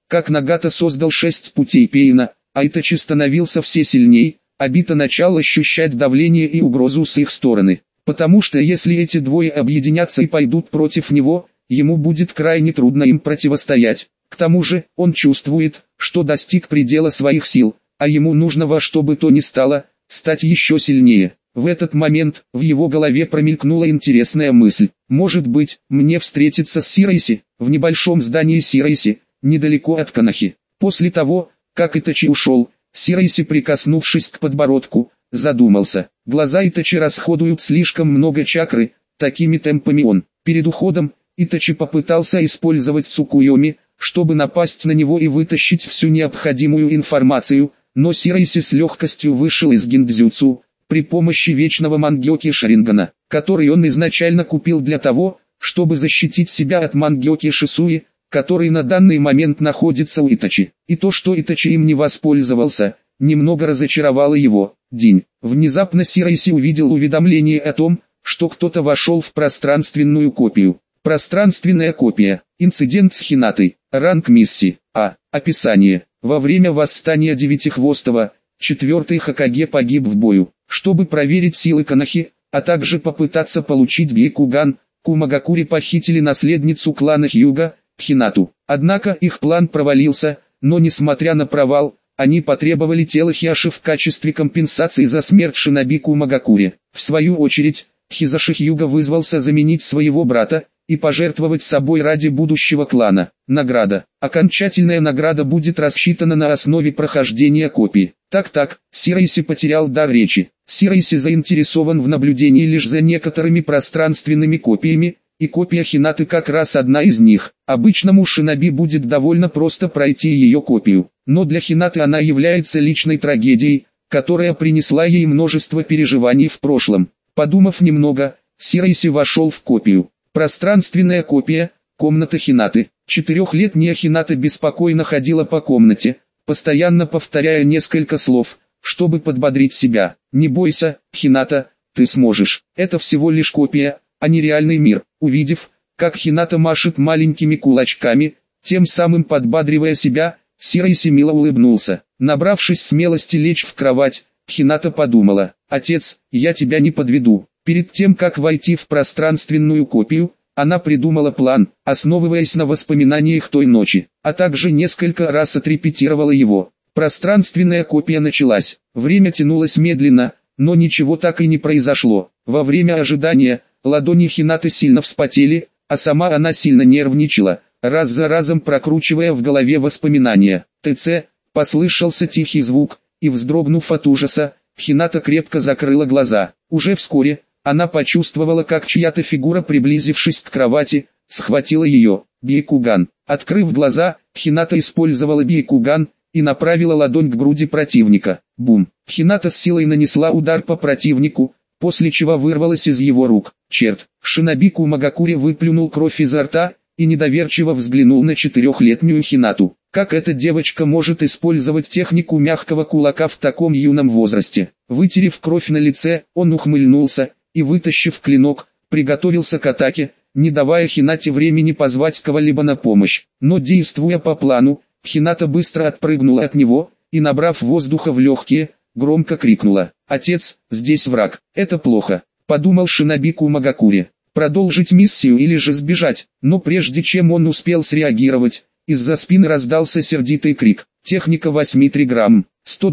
как Нагата создал 6 путей Пейна, а Итачи становился все сильней, Обита начал ощущать давление и угрозу с их стороны. Потому что если эти двое объединятся и пойдут против него, ему будет крайне трудно им противостоять. К тому же, он чувствует, что достиг предела своих сил, а ему нужно во что бы то ни стало, стать еще сильнее. В этот момент, в его голове промелькнула интересная мысль. Может быть, мне встретиться с Сирайси, в небольшом здании Сирайси, недалеко от Канахи. После того, как Итачи ушел, Сирайси, прикоснувшись к подбородку, задумался. Глаза Итачи расходуют слишком много чакры, такими темпами он. Перед уходом, Итачи попытался использовать Цукуйоми, чтобы напасть на него и вытащить всю необходимую информацию, но Сирайси с легкостью вышел из гиндзюцу, при помощи вечного Мангёки Шарингана, который он изначально купил для того, чтобы защитить себя от Мангёки Шисуи, который на данный момент находится у Итачи. И то, что Итачи им не воспользовался, немного разочаровало его. День. Внезапно Сирайси увидел уведомление о том, что кто-то вошел в пространственную копию. Пространственная копия. Инцидент с Хинатой. Ранг миссии. Описание. Во время восстания Девятихвостого, 4-й Хокаге погиб в бою. Чтобы проверить силы Канахи, а также попытаться получить Бейкуган, Кумагакури похитили наследницу клана Хьюга, Хинату. Однако их план провалился, но несмотря на провал, они потребовали тело Хиаши в качестве компенсации за смерть шиноби Кумагакури. В свою очередь, Хизаши Хьюга вызвался заменить своего брата и пожертвовать собой ради будущего клана. Награда. Окончательная награда будет рассчитана на основе прохождения копии. Так, Сирайси потерял дар речи. Сирайси заинтересован в наблюдении лишь за некоторыми пространственными копиями, и копия Хинаты как раз одна из них. Обычному шиноби будет довольно просто пройти ее копию, но для Хинаты она является личной трагедией, которая принесла ей множество переживаний в прошлом. Подумав немного, Сирайси вошел в копию. Пространственная копия, комната Хинаты. 4-летняя Хината беспокойно ходила по комнате, постоянно повторяя несколько слов, чтобы подбодрить себя. «Не бойся, Хината, ты сможешь. Это всего лишь копия, а не реальный мир». Увидев, как Хината машет маленькими кулачками, тем самым подбадривая себя, Сирайси мило улыбнулся. Набравшись смелости лечь в кровать, Хината подумала: «Отец, я тебя не подведу». Перед тем, как войти в пространственную копию, она придумала план, основываясь на воспоминаниях той ночи, а также несколько раз отрепетировала его. Пространственная копия началась. Время тянулось медленно, но ничего так и не произошло. Во время ожидания, ладони Хинаты сильно вспотели, а сама она сильно нервничала, раз за разом прокручивая в голове воспоминания. ТЦ, послышался тихий звук, и вздрогнув от ужаса, Хината крепко закрыла глаза. Уже вскоре, она почувствовала, как чья-то фигура, приблизившись к кровати, схватила ее. Бейкуган. Открыв глаза, Хината использовала Бейкуган и направила ладонь к груди противника. Бум. Хината с силой нанесла удар по противнику, после чего вырвалась из его рук. Черт. Шиноби Кумагакури выплюнул кровь изо рта и недоверчиво взглянул на 4-летнюю Хинату. Как эта девочка может использовать технику мягкого кулака в таком юном возрасте? Вытерев кровь на лице, он ухмыльнулся и, вытащив клинок, приготовился к атаке, не давая Хинате времени позвать кого-либо на помощь. Но действуя по плану, Хината быстро отпрыгнула от него и, набрав воздуха в легкие, громко крикнула: «Отец, здесь враг, это плохо», — подумал шиноби Кумагакури. Продолжить миссию или же сбежать, но прежде чем он успел среагировать, из-за спины раздался сердитый крик. Техника 8 триграмм,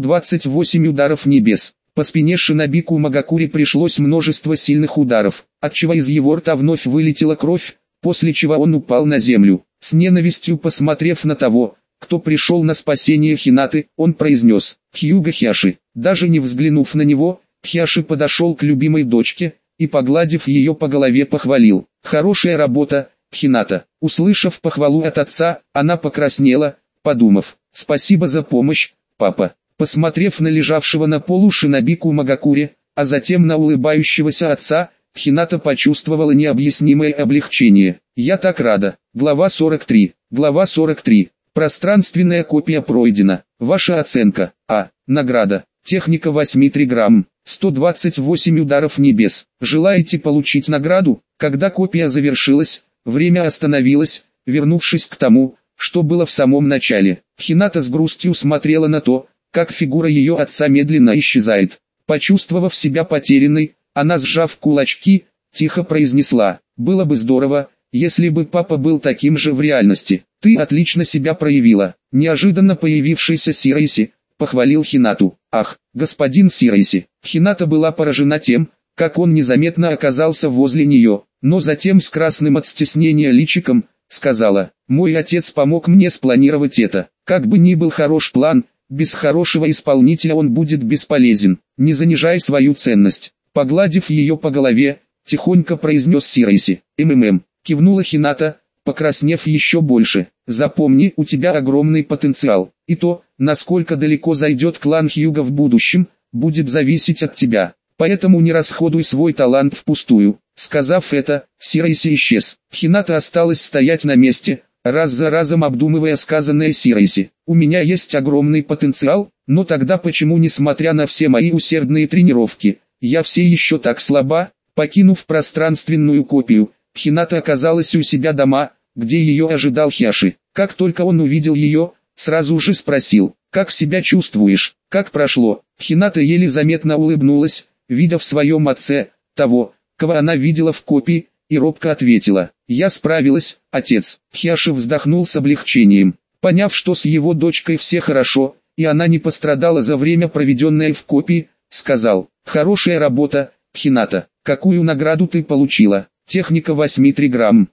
128 ударов небес. По спине шиноби Кумагакури пришлось множество сильных ударов, отчего из его рта вновь вылетела кровь, после чего он упал на землю. С ненавистью посмотрев на того, кто пришел на спасение Хинаты, он произнес: «Хьюга Хиаши». Даже не взглянув на него, Хиаши подошел к любимой дочке и, погладив ее по голове, похвалил: «Хорошая работа, Хината». Услышав похвалу от отца, она покраснела, подумав: «Спасибо за помощь, папа». Посмотрев на лежавшего на полу шиноби Кумагакури, а затем на улыбающегося отца, Хината почувствовала необъяснимое облегчение. «Я так рада». Глава 43. Глава 43. Пространственная копия пройдена. Ваша оценка. Награда. Техника 8 триграмм. 128 ударов небес. Желаете получить награду? Когда копия завершилась, время остановилось, вернувшись к тому, что было в самом начале. Хината с грустью смотрела на то, как фигура ее отца медленно исчезает. Почувствовав себя потерянной, она, сжав кулачки, тихо произнесла: «Было бы здорово, если бы папа был таким же в реальности. Ты отлично себя проявила». Неожиданно появившийся Сирайси похвалил Хинату. «Ах, господин Сирайси!» Хината была поражена тем, как он незаметно оказался возле нее, но затем с красным от стеснения личиком сказала: «Мой отец помог мне спланировать это. Как бы ни был хорош план, без хорошего исполнителя он будет бесполезен. Не занижай свою ценность». Погладив ее по голове, тихонько произнес Сирайси. Кивнула Хината, покраснев еще больше. «Запомни, у тебя огромный потенциал, и то, насколько далеко зайдет клан Хьюга в будущем, будет зависеть от тебя. Поэтому не расходуй свой талант впустую». Сказав это, Сирайси исчез. Хината осталась стоять на месте, раз за разом обдумывая сказанное Сирайси. «У меня есть огромный потенциал, но тогда почему, несмотря на все мои усердные тренировки, я все еще так слаба?» Покинув пространственную копию, Хината оказалась у себя дома, где ее ожидал Хиаши. Как только он увидел ее, сразу же спросил: «Как себя чувствуешь? Как прошло?» Хината еле заметно улыбнулась, видя в своем отце того, кого она видела в копии, и робко ответила: «Я справилась, отец». Хиаши вздохнул с облегчением, поняв, что с его дочкой все хорошо, и она не пострадала за время, проведенное в копии, сказал: «Хорошая работа, Хината. Какую награду ты получила?» «Техника 8 триграмм,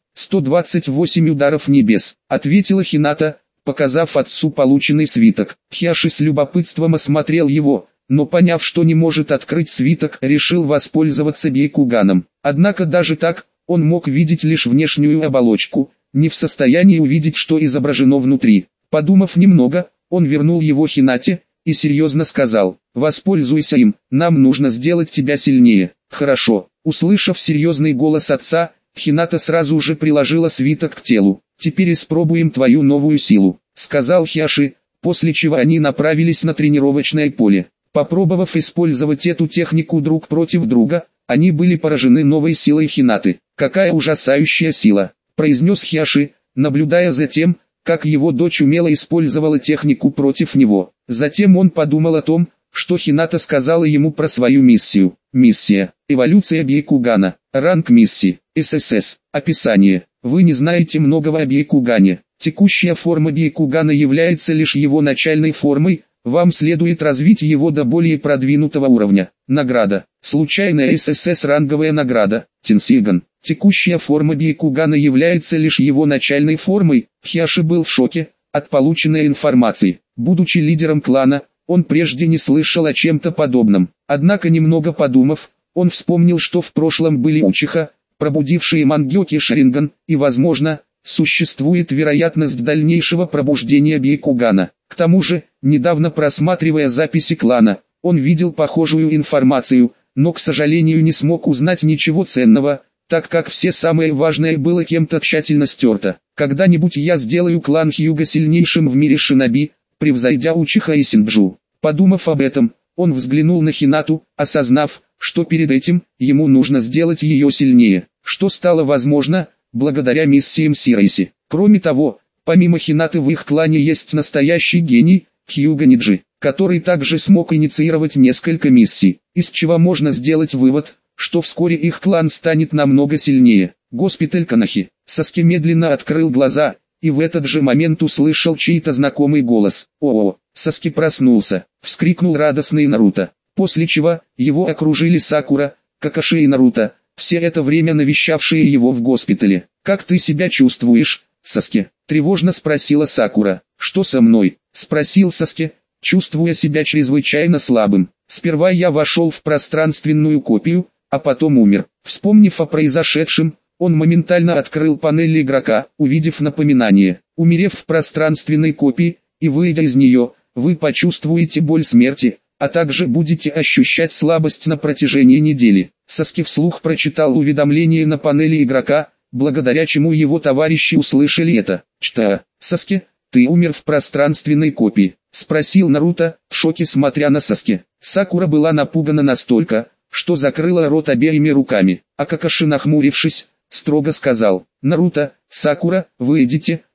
128 ударов небес», ответила Хината, показав отцу полученный свиток. Хиаши с любопытством осмотрел его, но, поняв, что не может открыть свиток, решил воспользоваться Бейкуганом. Однако даже так, он мог видеть лишь внешнюю оболочку, не в состоянии увидеть, что изображено внутри. Подумав немного, он вернул его Хинате и серьезно сказал: «Воспользуйся им, нам нужно сделать тебя сильнее». «Хорошо». Услышав серьезный голос отца, Хината сразу же приложила свиток к телу. «Теперь испробуем твою новую силу», — сказал Хиаши, после чего они направились на тренировочное поле. Попробовав использовать эту технику друг против друга, они были поражены новой силой Хинаты. «Какая ужасающая сила», — произнес Хиаши, наблюдая за тем, как его дочь умело использовала технику против него. Затем он подумал о том, что Хината сказала ему про свою миссию. Миссия. Эволюция Бейкугана. Ранг миссии. ССС. Описание. Вы не знаете многого о Бейкугане. Текущая форма Бейкугана является лишь его начальной формой, вам следует развить его до более продвинутого уровня. Награда. Случайная ССС ранговая награда. Тенсиган. Текущая форма Бейкугана является лишь его начальной формой. Хиаши был в шоке от полученной информации. Будучи лидером клана, он прежде не слышал о чем-то подобном. Однако, немного подумав, он вспомнил, что в прошлом были Учиха, пробудившие Мангёки Шаринган, и, возможно, существует вероятность дальнейшего пробуждения Бейкугана. К тому же, недавно просматривая записи клана, он видел похожую информацию, но, к сожалению, не смог узнать ничего ценного, так как все самое важное было кем-то тщательно стерто. «Когда-нибудь я сделаю клан Хьюга сильнейшим в мире шиноби, превзойдя Учиха и Синджу». Подумав об этом, он взглянул на Хинату, осознав, что перед этим ему нужно сделать ее сильнее, что стало возможно благодаря миссиям Сирайси. Кроме того, помимо Хинаты в их клане есть настоящий гений, Хьюга Ниджи, который также смог инициировать несколько миссий, из чего можно сделать вывод, что вскоре их клан станет намного сильнее. Госпиталь Канахи. Саски медленно открыл глаза, и в этот же момент услышал чей-то знакомый голос. «О-о!» Саски проснулся, вскрикнул радостный Наруто, после чего его окружили Сакура, Какаши и Наруто, все это время навещавшие его в госпитале. «Как ты себя чувствуешь, Саски?» — тревожно спросила Сакура. «Что со мной?» — спросил Саски, чувствуя себя чрезвычайно слабым. «Сперва я вошел в пространственную копию, а потом умер». Вспомнив о произошедшем, он моментально открыл панель игрока, увидев напоминание. Умерев в пространственной копии и выйдя из нее, вы почувствуете боль смерти, а также будете ощущать слабость на протяжении недели. Саски вслух прочитал уведомление на панели игрока, благодаря чему его товарищи услышали это. «Что, Саски, ты умер в пространственной копии?» — спросил Наруто, в шоке смотря на Саски. Сакура была напугана настолько, что закрыла рот обеими руками, а Какаши, нахмурившись, строго сказал: «Наруто, Сакура, вы идите,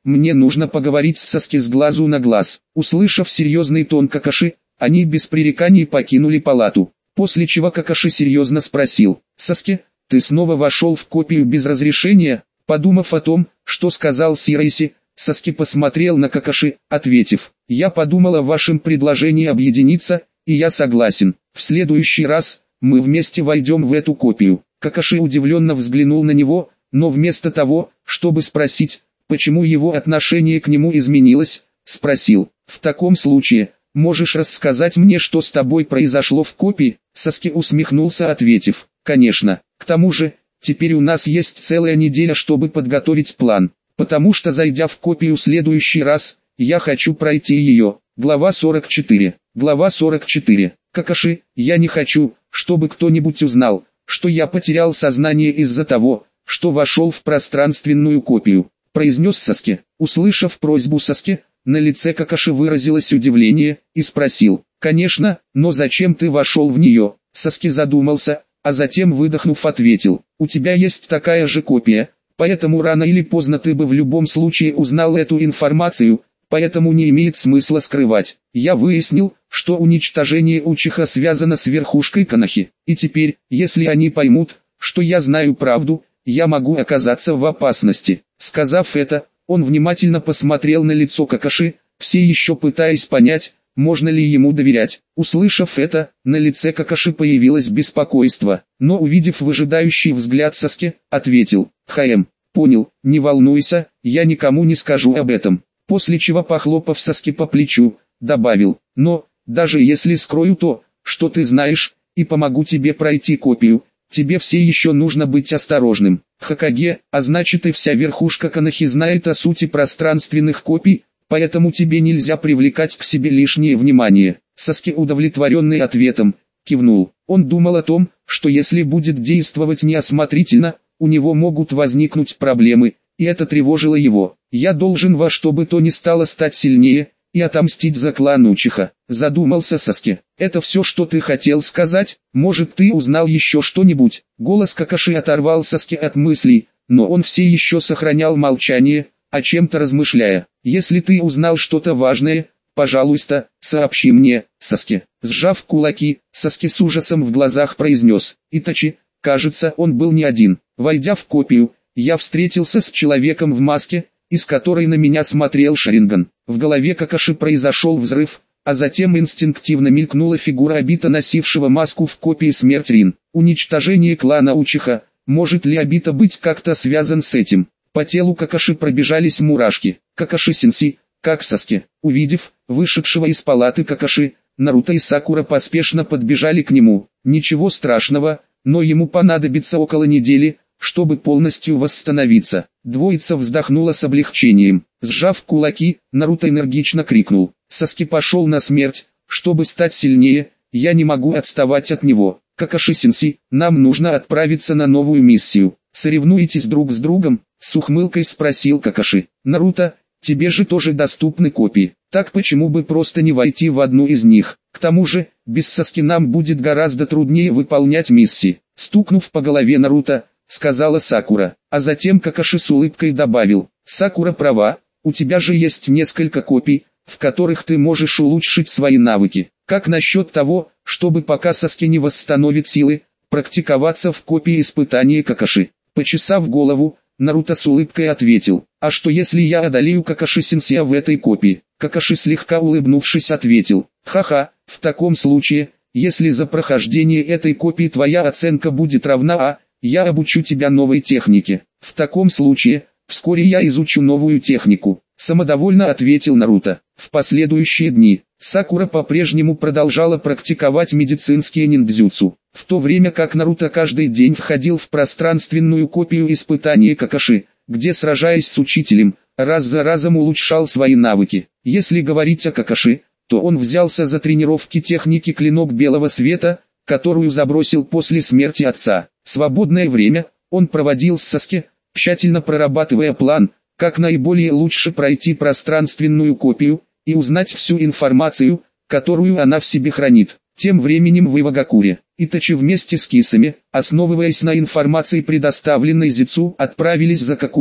мне нужно поговорить с Саски с глазу на глаз». Услышав серьезный тон Какаши, они без пререканий покинули палату. После чего Какаши серьезно спросил: «Саски, ты снова вошел в копию без разрешения?» Подумав о том, что сказал Сирайси, Саски посмотрел на Какаши, ответив: «Я подумал о вашем предложении объединиться, и я согласен. В следующий раз мы вместе войдем в эту копию». Какаши удивленно взглянул на него, но вместо того, чтобы спросить, почему его отношение к нему изменилось, спросил: «В таком случае, можешь рассказать мне, что с тобой произошло в копии?» Саски усмехнулся, ответив: «Конечно. К тому же, теперь у нас есть целая неделя, чтобы подготовить план, потому что, зайдя в копию в следующий раз, я хочу пройти ее». Глава 44. Глава 44. «Какаши, я не хочу, чтобы кто-нибудь узнал, что я потерял сознание из-за того, что вошел в пространственную копию», произнес Саски. Услышав просьбу Саски, на лице Какаши выразилось удивление, и спросил: «Конечно, но зачем ты вошел в нее?» Саски задумался, а затем, выдохнув, ответил: «У тебя есть такая же копия, поэтому рано или поздно ты бы в любом случае узнал эту информацию, поэтому не имеет смысла скрывать. Я выяснил, что уничтожение Учиха связано с верхушкой Конохи, и теперь, если они поймут, что я знаю правду, я могу оказаться в опасности». Сказав это, он внимательно посмотрел на лицо Какаши, все еще пытаясь понять, можно ли ему доверять. Услышав это, на лице Какаши появилось беспокойство, но, увидев выжидающий взгляд Саски, ответил: «Хаэм, понял, не волнуйся, я никому не скажу об этом». После чего, похлопав Саски по плечу, добавил: «Но, даже если скрою то, что ты знаешь, и помогу тебе пройти копию, тебе все еще нужно быть осторожным. Хокаге, а значит и вся верхушка Конохи знает о сути пространственных копий, поэтому тебе нельзя привлекать к себе лишнее внимание». Саски, удовлетворенный ответом, кивнул. Он думал о том, что если будет действовать неосмотрительно, у него могут возникнуть проблемы, и это тревожило его. «Я должен во что бы то ни стало стать сильнее и отомстить за клан Учиха», задумался Саски. «Это все, что ты хотел сказать? Может, ты узнал еще что-нибудь?» Голос Какаши оторвал Саски от мыслей, но он все еще сохранял молчание, о чем-то размышляя. «Если ты узнал что-то важное, пожалуйста, сообщи мне, Саски». Сжав кулаки, Саски с ужасом в глазах произнес: «Итачи, кажется, он был не один. Войдя в копию, я встретился с человеком в маске, из которой на меня смотрел Шаринган». В голове Какаши произошел взрыв, а затем инстинктивно мелькнула фигура Обита, носившего маску в копии Смерть Рин. Уничтожение клана Учиха, может ли Обита быть как-то связан с этим? По телу Какаши пробежались мурашки. «Какаши-сенси, как Саски?» Увидев вышедшего из палаты Какаши, Наруто и Сакура поспешно подбежали к нему. «Ничего страшного, но ему понадобится около недели, чтобы полностью восстановиться». Двоица вздохнула с облегчением. Сжав кулаки, Наруто энергично крикнул: «Саски пошел на смерть, чтобы стать сильнее, я не могу отставать от него. Какаши-сенси, нам нужно отправиться на новую миссию. Соревнуетесь друг с другом?» С ухмылкой спросил Какаши. «Наруто, тебе же тоже доступны копии, так почему бы просто не войти в одну из них? К тому же, без Саски нам будет гораздо труднее выполнять миссии». Стукнув по голове Наруто, сказала Сакура, а затем Какаши с улыбкой добавил: «Сакура права, у тебя же есть несколько копий, в которых ты можешь улучшить свои навыки. Как насчет того, чтобы пока Саски не восстановит силы, практиковаться в копии испытания Какаши?» Почесав голову, Наруто с улыбкой ответил: «А что если я одолею Какаши-сенсея в этой копии?» Какаши, слегка улыбнувшись, ответил: «Ха-ха, в таком случае, если за прохождение этой копии твоя оценка будет равна А, я обучу тебя новой технике. В таком случае, вскоре я изучу новую технику», самодовольно ответил Наруто. В последующие дни, Сакура по-прежнему продолжала практиковать медицинские ниндзюцу, в то время как Наруто каждый день входил в пространственную копию испытания Какаши, где, сражаясь с учителем, раз за разом улучшал свои навыки. Если говорить о Какаши, то он взялся за тренировки техники клинок белого света, которую забросил после смерти отца. Свободное время он проводил с Саски, тщательно прорабатывая план, как наиболее лучше пройти пространственную копию и узнать всю информацию, которую она в себе хранит. Тем временем в Ивагакуре, Итачи вместе с Кисами, основываясь на информации, предоставленной Зицу, отправились за Какуа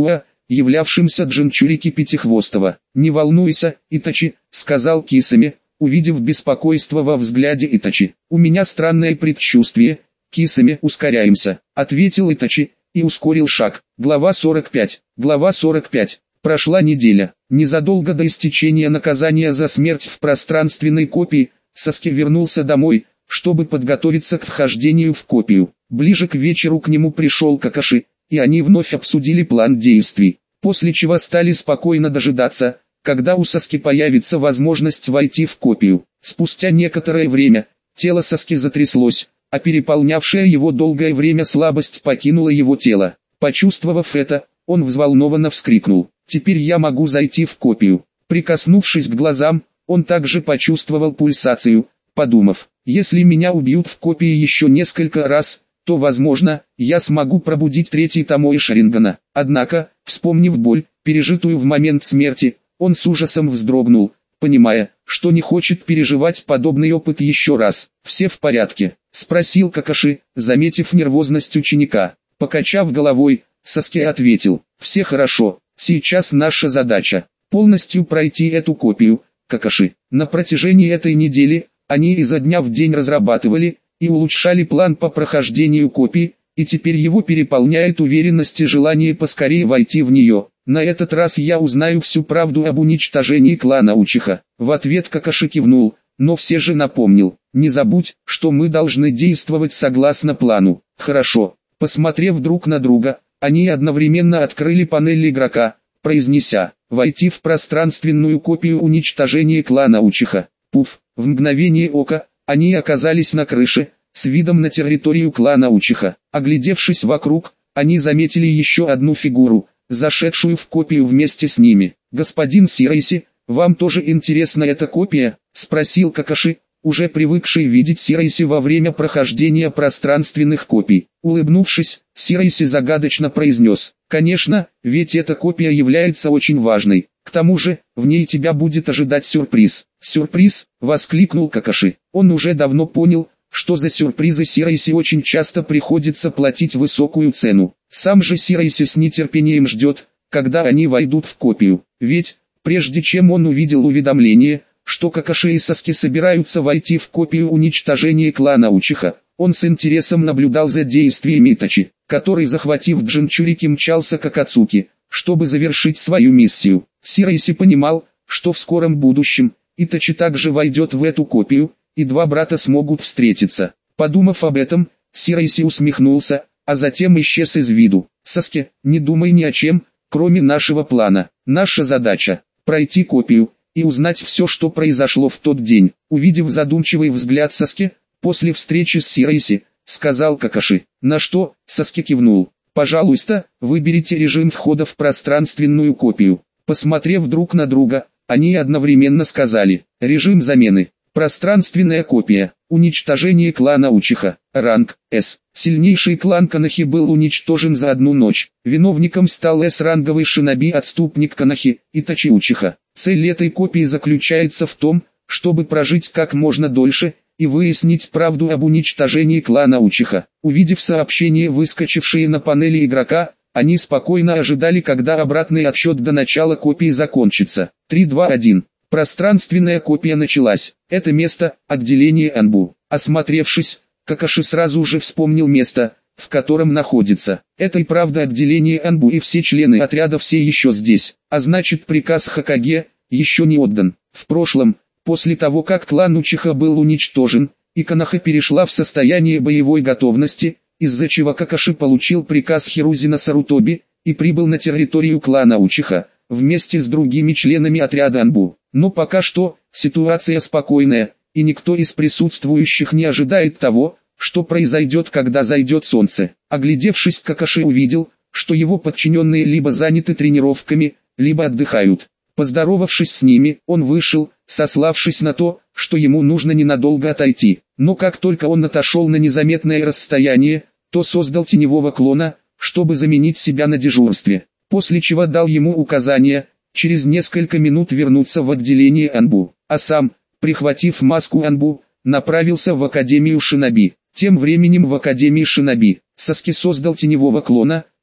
являвшимся Джинчурики Пятихвостого. «Не волнуйся, Итачи», — сказал Кисами, увидев беспокойство во взгляде Итачи. «У меня странное предчувствие, Кисами, ускоряемся», — ответил Итачи и ускорил шаг. Глава 45. Глава 45. Прошла неделя. Незадолго до истечения наказания за смерть в пространственной копии, Саски вернулся домой, чтобы подготовиться к вхождению в копию. Ближе к вечеру к нему пришел Какаши, и они вновь обсудили план действий, после чего стали спокойно дожидаться, когда у Саски появится возможность войти в копию. Спустя некоторое время, тело Саски затряслось, а переполнявшая его долгое время слабость покинула его тело. Почувствовав это, он взволнованно вскрикнул: «Теперь я могу зайти в копию». Прикоснувшись к глазам, он также почувствовал пульсацию, подумав: «Если меня убьют в копии еще несколько раз, то, возможно, я смогу пробудить третий Томои Шарингана». Однако, вспомнив боль, пережитую в момент смерти, он с ужасом вздрогнул, понимая, что не хочет переживать подобный опыт еще раз. «Все в порядке?» — спросил Какаши, заметив нервозность ученика. Покачав головой, Саски ответил: «Все хорошо, сейчас наша задача — полностью пройти эту копию, Какаши». На протяжении этой недели, они изо дня в день разрабатывали и улучшали план по прохождению копии, и теперь его переполняет уверенность и желание поскорее войти в нее. «На этот раз я узнаю всю правду об уничтожении клана Учиха». В ответ Какаши кивнул, но все же напомнил: «Не забудь, что мы должны действовать согласно плану». «Хорошо». Посмотрев друг на друга, они одновременно открыли панель игрока, произнеся: «Войти в пространственную копию уничтожения клана Учиха». Пуф, в мгновение ока, они оказались на крыше, с видом на территорию клана Учиха. Оглядевшись вокруг, они заметили еще одну фигуру, зашедшую в копию вместе с ними. «Господин Сирайси, вам тоже интересна эта копия?» — спросил Какаши, уже привыкший видеть Сирайси во время прохождения пространственных копий. Улыбнувшись, Сирайси загадочно произнес: «Конечно, ведь эта копия является очень важной. К тому же, в ней тебя будет ожидать сюрприз». «Сюрприз?» — воскликнул Какаши. Он уже давно понял, что за сюрпризы Сирайси очень часто приходится платить высокую цену. Сам же Сирайси с нетерпением ждет, когда они войдут в копию. Ведь, прежде чем он увидел уведомление, что Какаши и Саски собираются войти в копию уничтожения клана Учиха, он с интересом наблюдал за действиями Итачи, который, захватив Джинчурики, мчался к Акацуки, чтобы завершить свою миссию. Сирайси понимал, что в скором будущем Итачи также войдет в эту копию, и два брата смогут встретиться. Подумав об этом, Сирайси усмехнулся, а затем исчез из виду. «Саски, не думай ни о чем, кроме нашего плана. Наша задача — пройти копию и узнать все, что произошло в тот день». Увидев задумчивый взгляд Саски, после встречи с Сирайси, сказал Какаши. На что Саски кивнул. «Пожалуйста, выберите режим входа в пространственную копию». Посмотрев друг на друга, они одновременно сказали: «Режим замены. Пространственная копия. Уничтожение клана Учиха. Ранг S. Сильнейший клан Канахи был уничтожен за одну ночь. Виновником стал S-ранговый шиноби-отступник Канахи, Итачи Учиха. Цель этой копии заключается в том, чтобы прожить как можно дольше и выяснить правду об уничтожении клана Учиха». Увидев сообщение, выскочившее на панели игрока, они спокойно ожидали, когда обратный отсчет до начала копии закончится. 3, 2, 1. Пространственная копия началась. Это место — отделение Анбу. Осмотревшись, Какаши сразу же вспомнил место, в котором находится. Это и правда отделение Анбу, и все члены отряда все еще здесь. А значит, приказ Хокаге еще не отдан. В прошлом, после того как клан Учиха был уничтожен, и Канаха перешла в состояние боевой готовности, из-за чего Какаши получил приказ Хирузина Сарутоби и прибыл на территорию клана Учиха вместе с другими членами отряда Анбу. Но пока что ситуация спокойная, и никто из присутствующих не ожидает того, что произойдет, когда зайдет солнце. Оглядевшись, Какаши увидел, что его подчиненные либо заняты тренировками, либо отдыхают. Поздоровавшись с ними, он вышел, сославшись на то, что ему нужно ненадолго отойти. Но как только он отошел на незаметное расстояние, то создал теневого клона, чтобы заменить себя на дежурстве. После чего дал ему указание через несколько минут вернуться в отделение Анбу, а сам, прихватив маску Анбу, направился в Академию Шиноби. Тем временем в Академии Шиноби Саски создал теневого клона,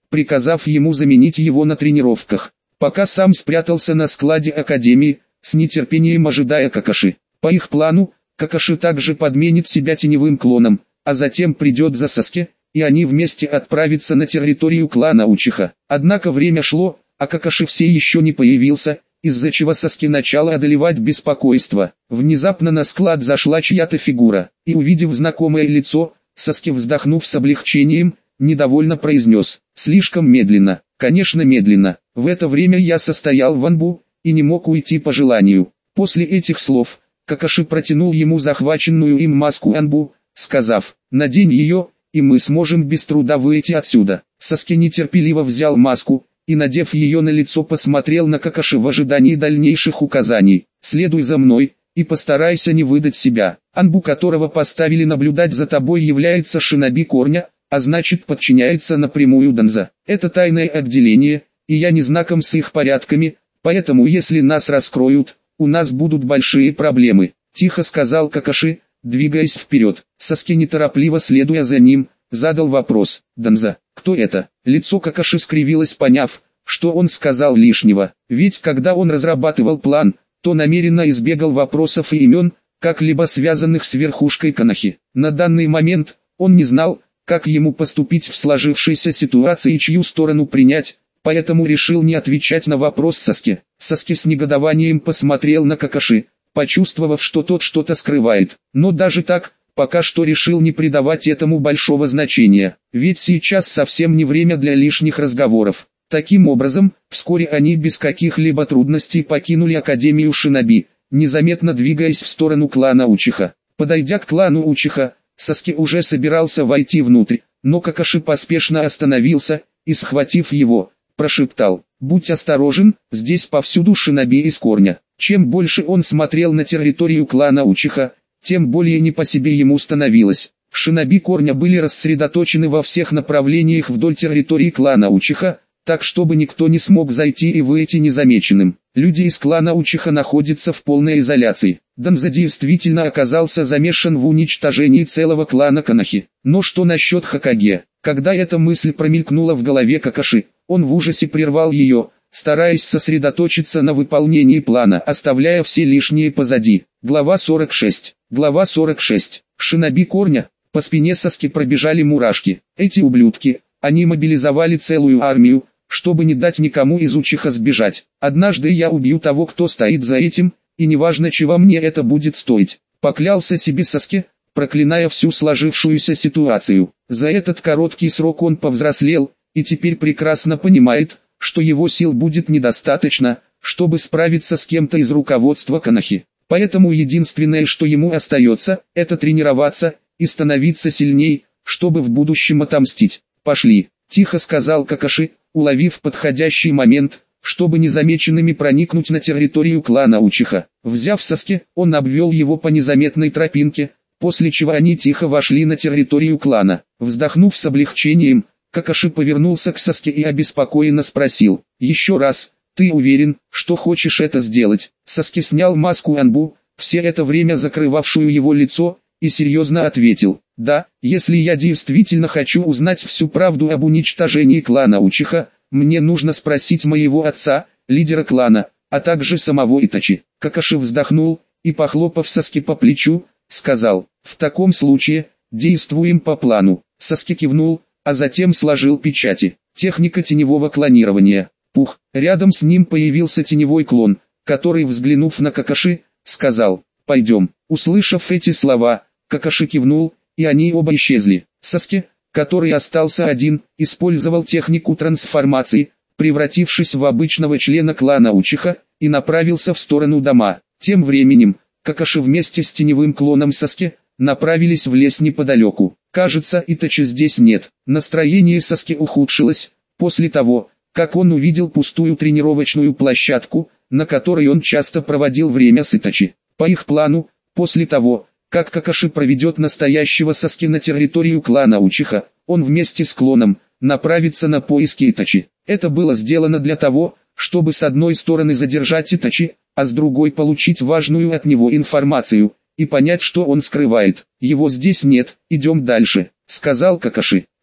приказав ему заменить его на тренировках. Пока сам спрятался на складе академии, с нетерпением ожидая Какаши. По их плану, Какаши также подменит себя теневым клоном, а затем придет за Саске, и они вместе отправятся на территорию клана Учиха. Однако время шло, а Какаши все еще не появился, из-за чего Саске начало одолевать беспокойство. Внезапно на склад зашла чья-то фигура, и увидев знакомое лицо, Саске, вздохнув с облегчением, недовольно произнес: «Слишком медленно». «Конечно медленно. В это время я состоял в Анбу, и не мог уйти по желанию». После этих слов, Какаши протянул ему захваченную им маску Анбу, сказав: «Надень ее, и мы сможем без труда выйти отсюда». Саске нетерпеливо взял маску, и, надев ее на лицо, посмотрел на Какаши в ожидании дальнейших указаний. «Следуй за мной, и постарайся не выдать себя. Анбу, которого поставили наблюдать за тобой, является шиноби корня, а значит подчиняется напрямую Данза. Это тайное отделение, и я не знаком с их порядками, поэтому если нас раскроют, у нас будут большие проблемы», — тихо сказал Какаши, двигаясь вперед. Саске, неторопливо следуя за ним, задал вопрос: «Данза, кто это?» Лицо Какаши скривилось, поняв, что он сказал лишнего, ведь когда он разрабатывал план, то намеренно избегал вопросов и имен, как-либо связанных с верхушкой Канахи. На данный момент он не знал, как ему поступить в сложившейся ситуации и чью сторону принять, поэтому решил не отвечать на вопрос Саске. Саске с негодованием посмотрел на Какаши, почувствовав, что тот что-то скрывает, но даже так, пока что решил не придавать этому большого значения, ведь сейчас совсем не время для лишних разговоров. Таким образом, вскоре они без каких-либо трудностей покинули Академию Шиноби, незаметно двигаясь в сторону клана Учиха. Подойдя к клану Учиха, Саске уже собирался войти внутрь, но Какаши поспешно остановился и, схватив его, прошептал: «Будь осторожен, здесь повсюду шиноби из корня». Чем больше он смотрел на территорию клана Учиха, тем более не по себе ему становилось. Шиноби корня были рассредоточены во всех направлениях вдоль территории клана Учиха, так чтобы никто не смог зайти и выйти незамеченным. Люди из клана Учиха находятся в полной изоляции. Данза действительно оказался замешан в уничтожении целого клана Канахи. Но что насчет Хокаге? Когда эта мысль промелькнула в голове Какаши, он в ужасе прервал ее, стараясь сосредоточиться на выполнении плана, оставляя все лишнее позади. Глава 46. Глава 46. Шиноби корня. По спине Саске пробежали мурашки. Эти ублюдки, они мобилизовали целую армию, чтобы не дать никому из Учиха сбежать. «Однажды я убью того, кто стоит за этим, и неважно, чего мне это будет стоить», — поклялся себе Саске, проклиная всю сложившуюся ситуацию. За этот короткий срок он повзрослел, и теперь прекрасно понимает, что его сил будет недостаточно, чтобы справиться с кем-то из руководства Канахи. Поэтому единственное, что ему остается, это тренироваться и становиться сильней, чтобы в будущем отомстить. «Пошли», — тихо сказал Какаши, уловив подходящий момент, чтобы незамеченными проникнуть на территорию клана Учиха. Взяв Саске, он обвел его по незаметной тропинке, после чего они тихо вошли на территорию клана. Вздохнув с облегчением, Какаши повернулся к Саске и обеспокоенно спросил: «Еще раз, ты уверен, что хочешь это сделать?» Саске снял маску Анбу, все это время закрывавшую его лицо, и серьезно ответил: «Да, если я действительно хочу узнать всю правду об уничтожении клана Учиха, мне нужно спросить моего отца, лидера клана, а также самого Итачи». Какаши вздохнул и, похлопав Саске по плечу, сказал: «В таком случае, действуем по плану». Саске кивнул, а затем сложил печати. Техника теневого клонирования. Пух. Рядом с ним появился теневой клон, который, взглянув на Какаши, сказал: «Пойдем». Услышав эти слова, Какаши кивнул, и они оба исчезли. Саске, который остался один, использовал технику трансформации, превратившись в обычного члена клана Учиха, и направился в сторону дома. Тем временем, Какаши вместе с теневым клоном Саске направились в лес неподалеку. Кажется, Итачи здесь нет. Настроение Саске ухудшилось после того, как он увидел пустую тренировочную площадку, на которой он часто проводил время с Итачи. По их плану, после того, как Какаши проведет настоящего Саске на территорию клана Учиха, он вместе с клоном направится на поиски Итачи. Это было сделано для того, чтобы с одной стороны задержать Итачи, а с другой получить важную от него информацию и понять, что он скрывает. «Его здесь нет, идем дальше», — сказал Какаши.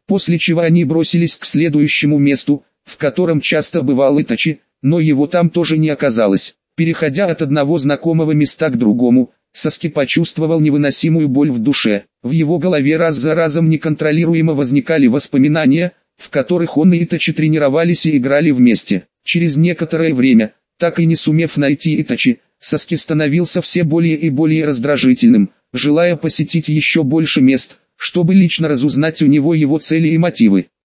после чего они бросились к следующему месту, в котором часто бывал Итачи, но его там тоже не оказалось. Переходя от одного знакомого места к другому, Саски почувствовал невыносимую боль в душе. В его голове раз за разом неконтролируемо возникали воспоминания, в которых он и Итачи тренировались и играли вместе. Через некоторое время, так и не сумев найти Итачи, Саски становился все более и более раздражительным, желая посетить еще больше мест, чтобы лично разузнать у него его цели и мотивы.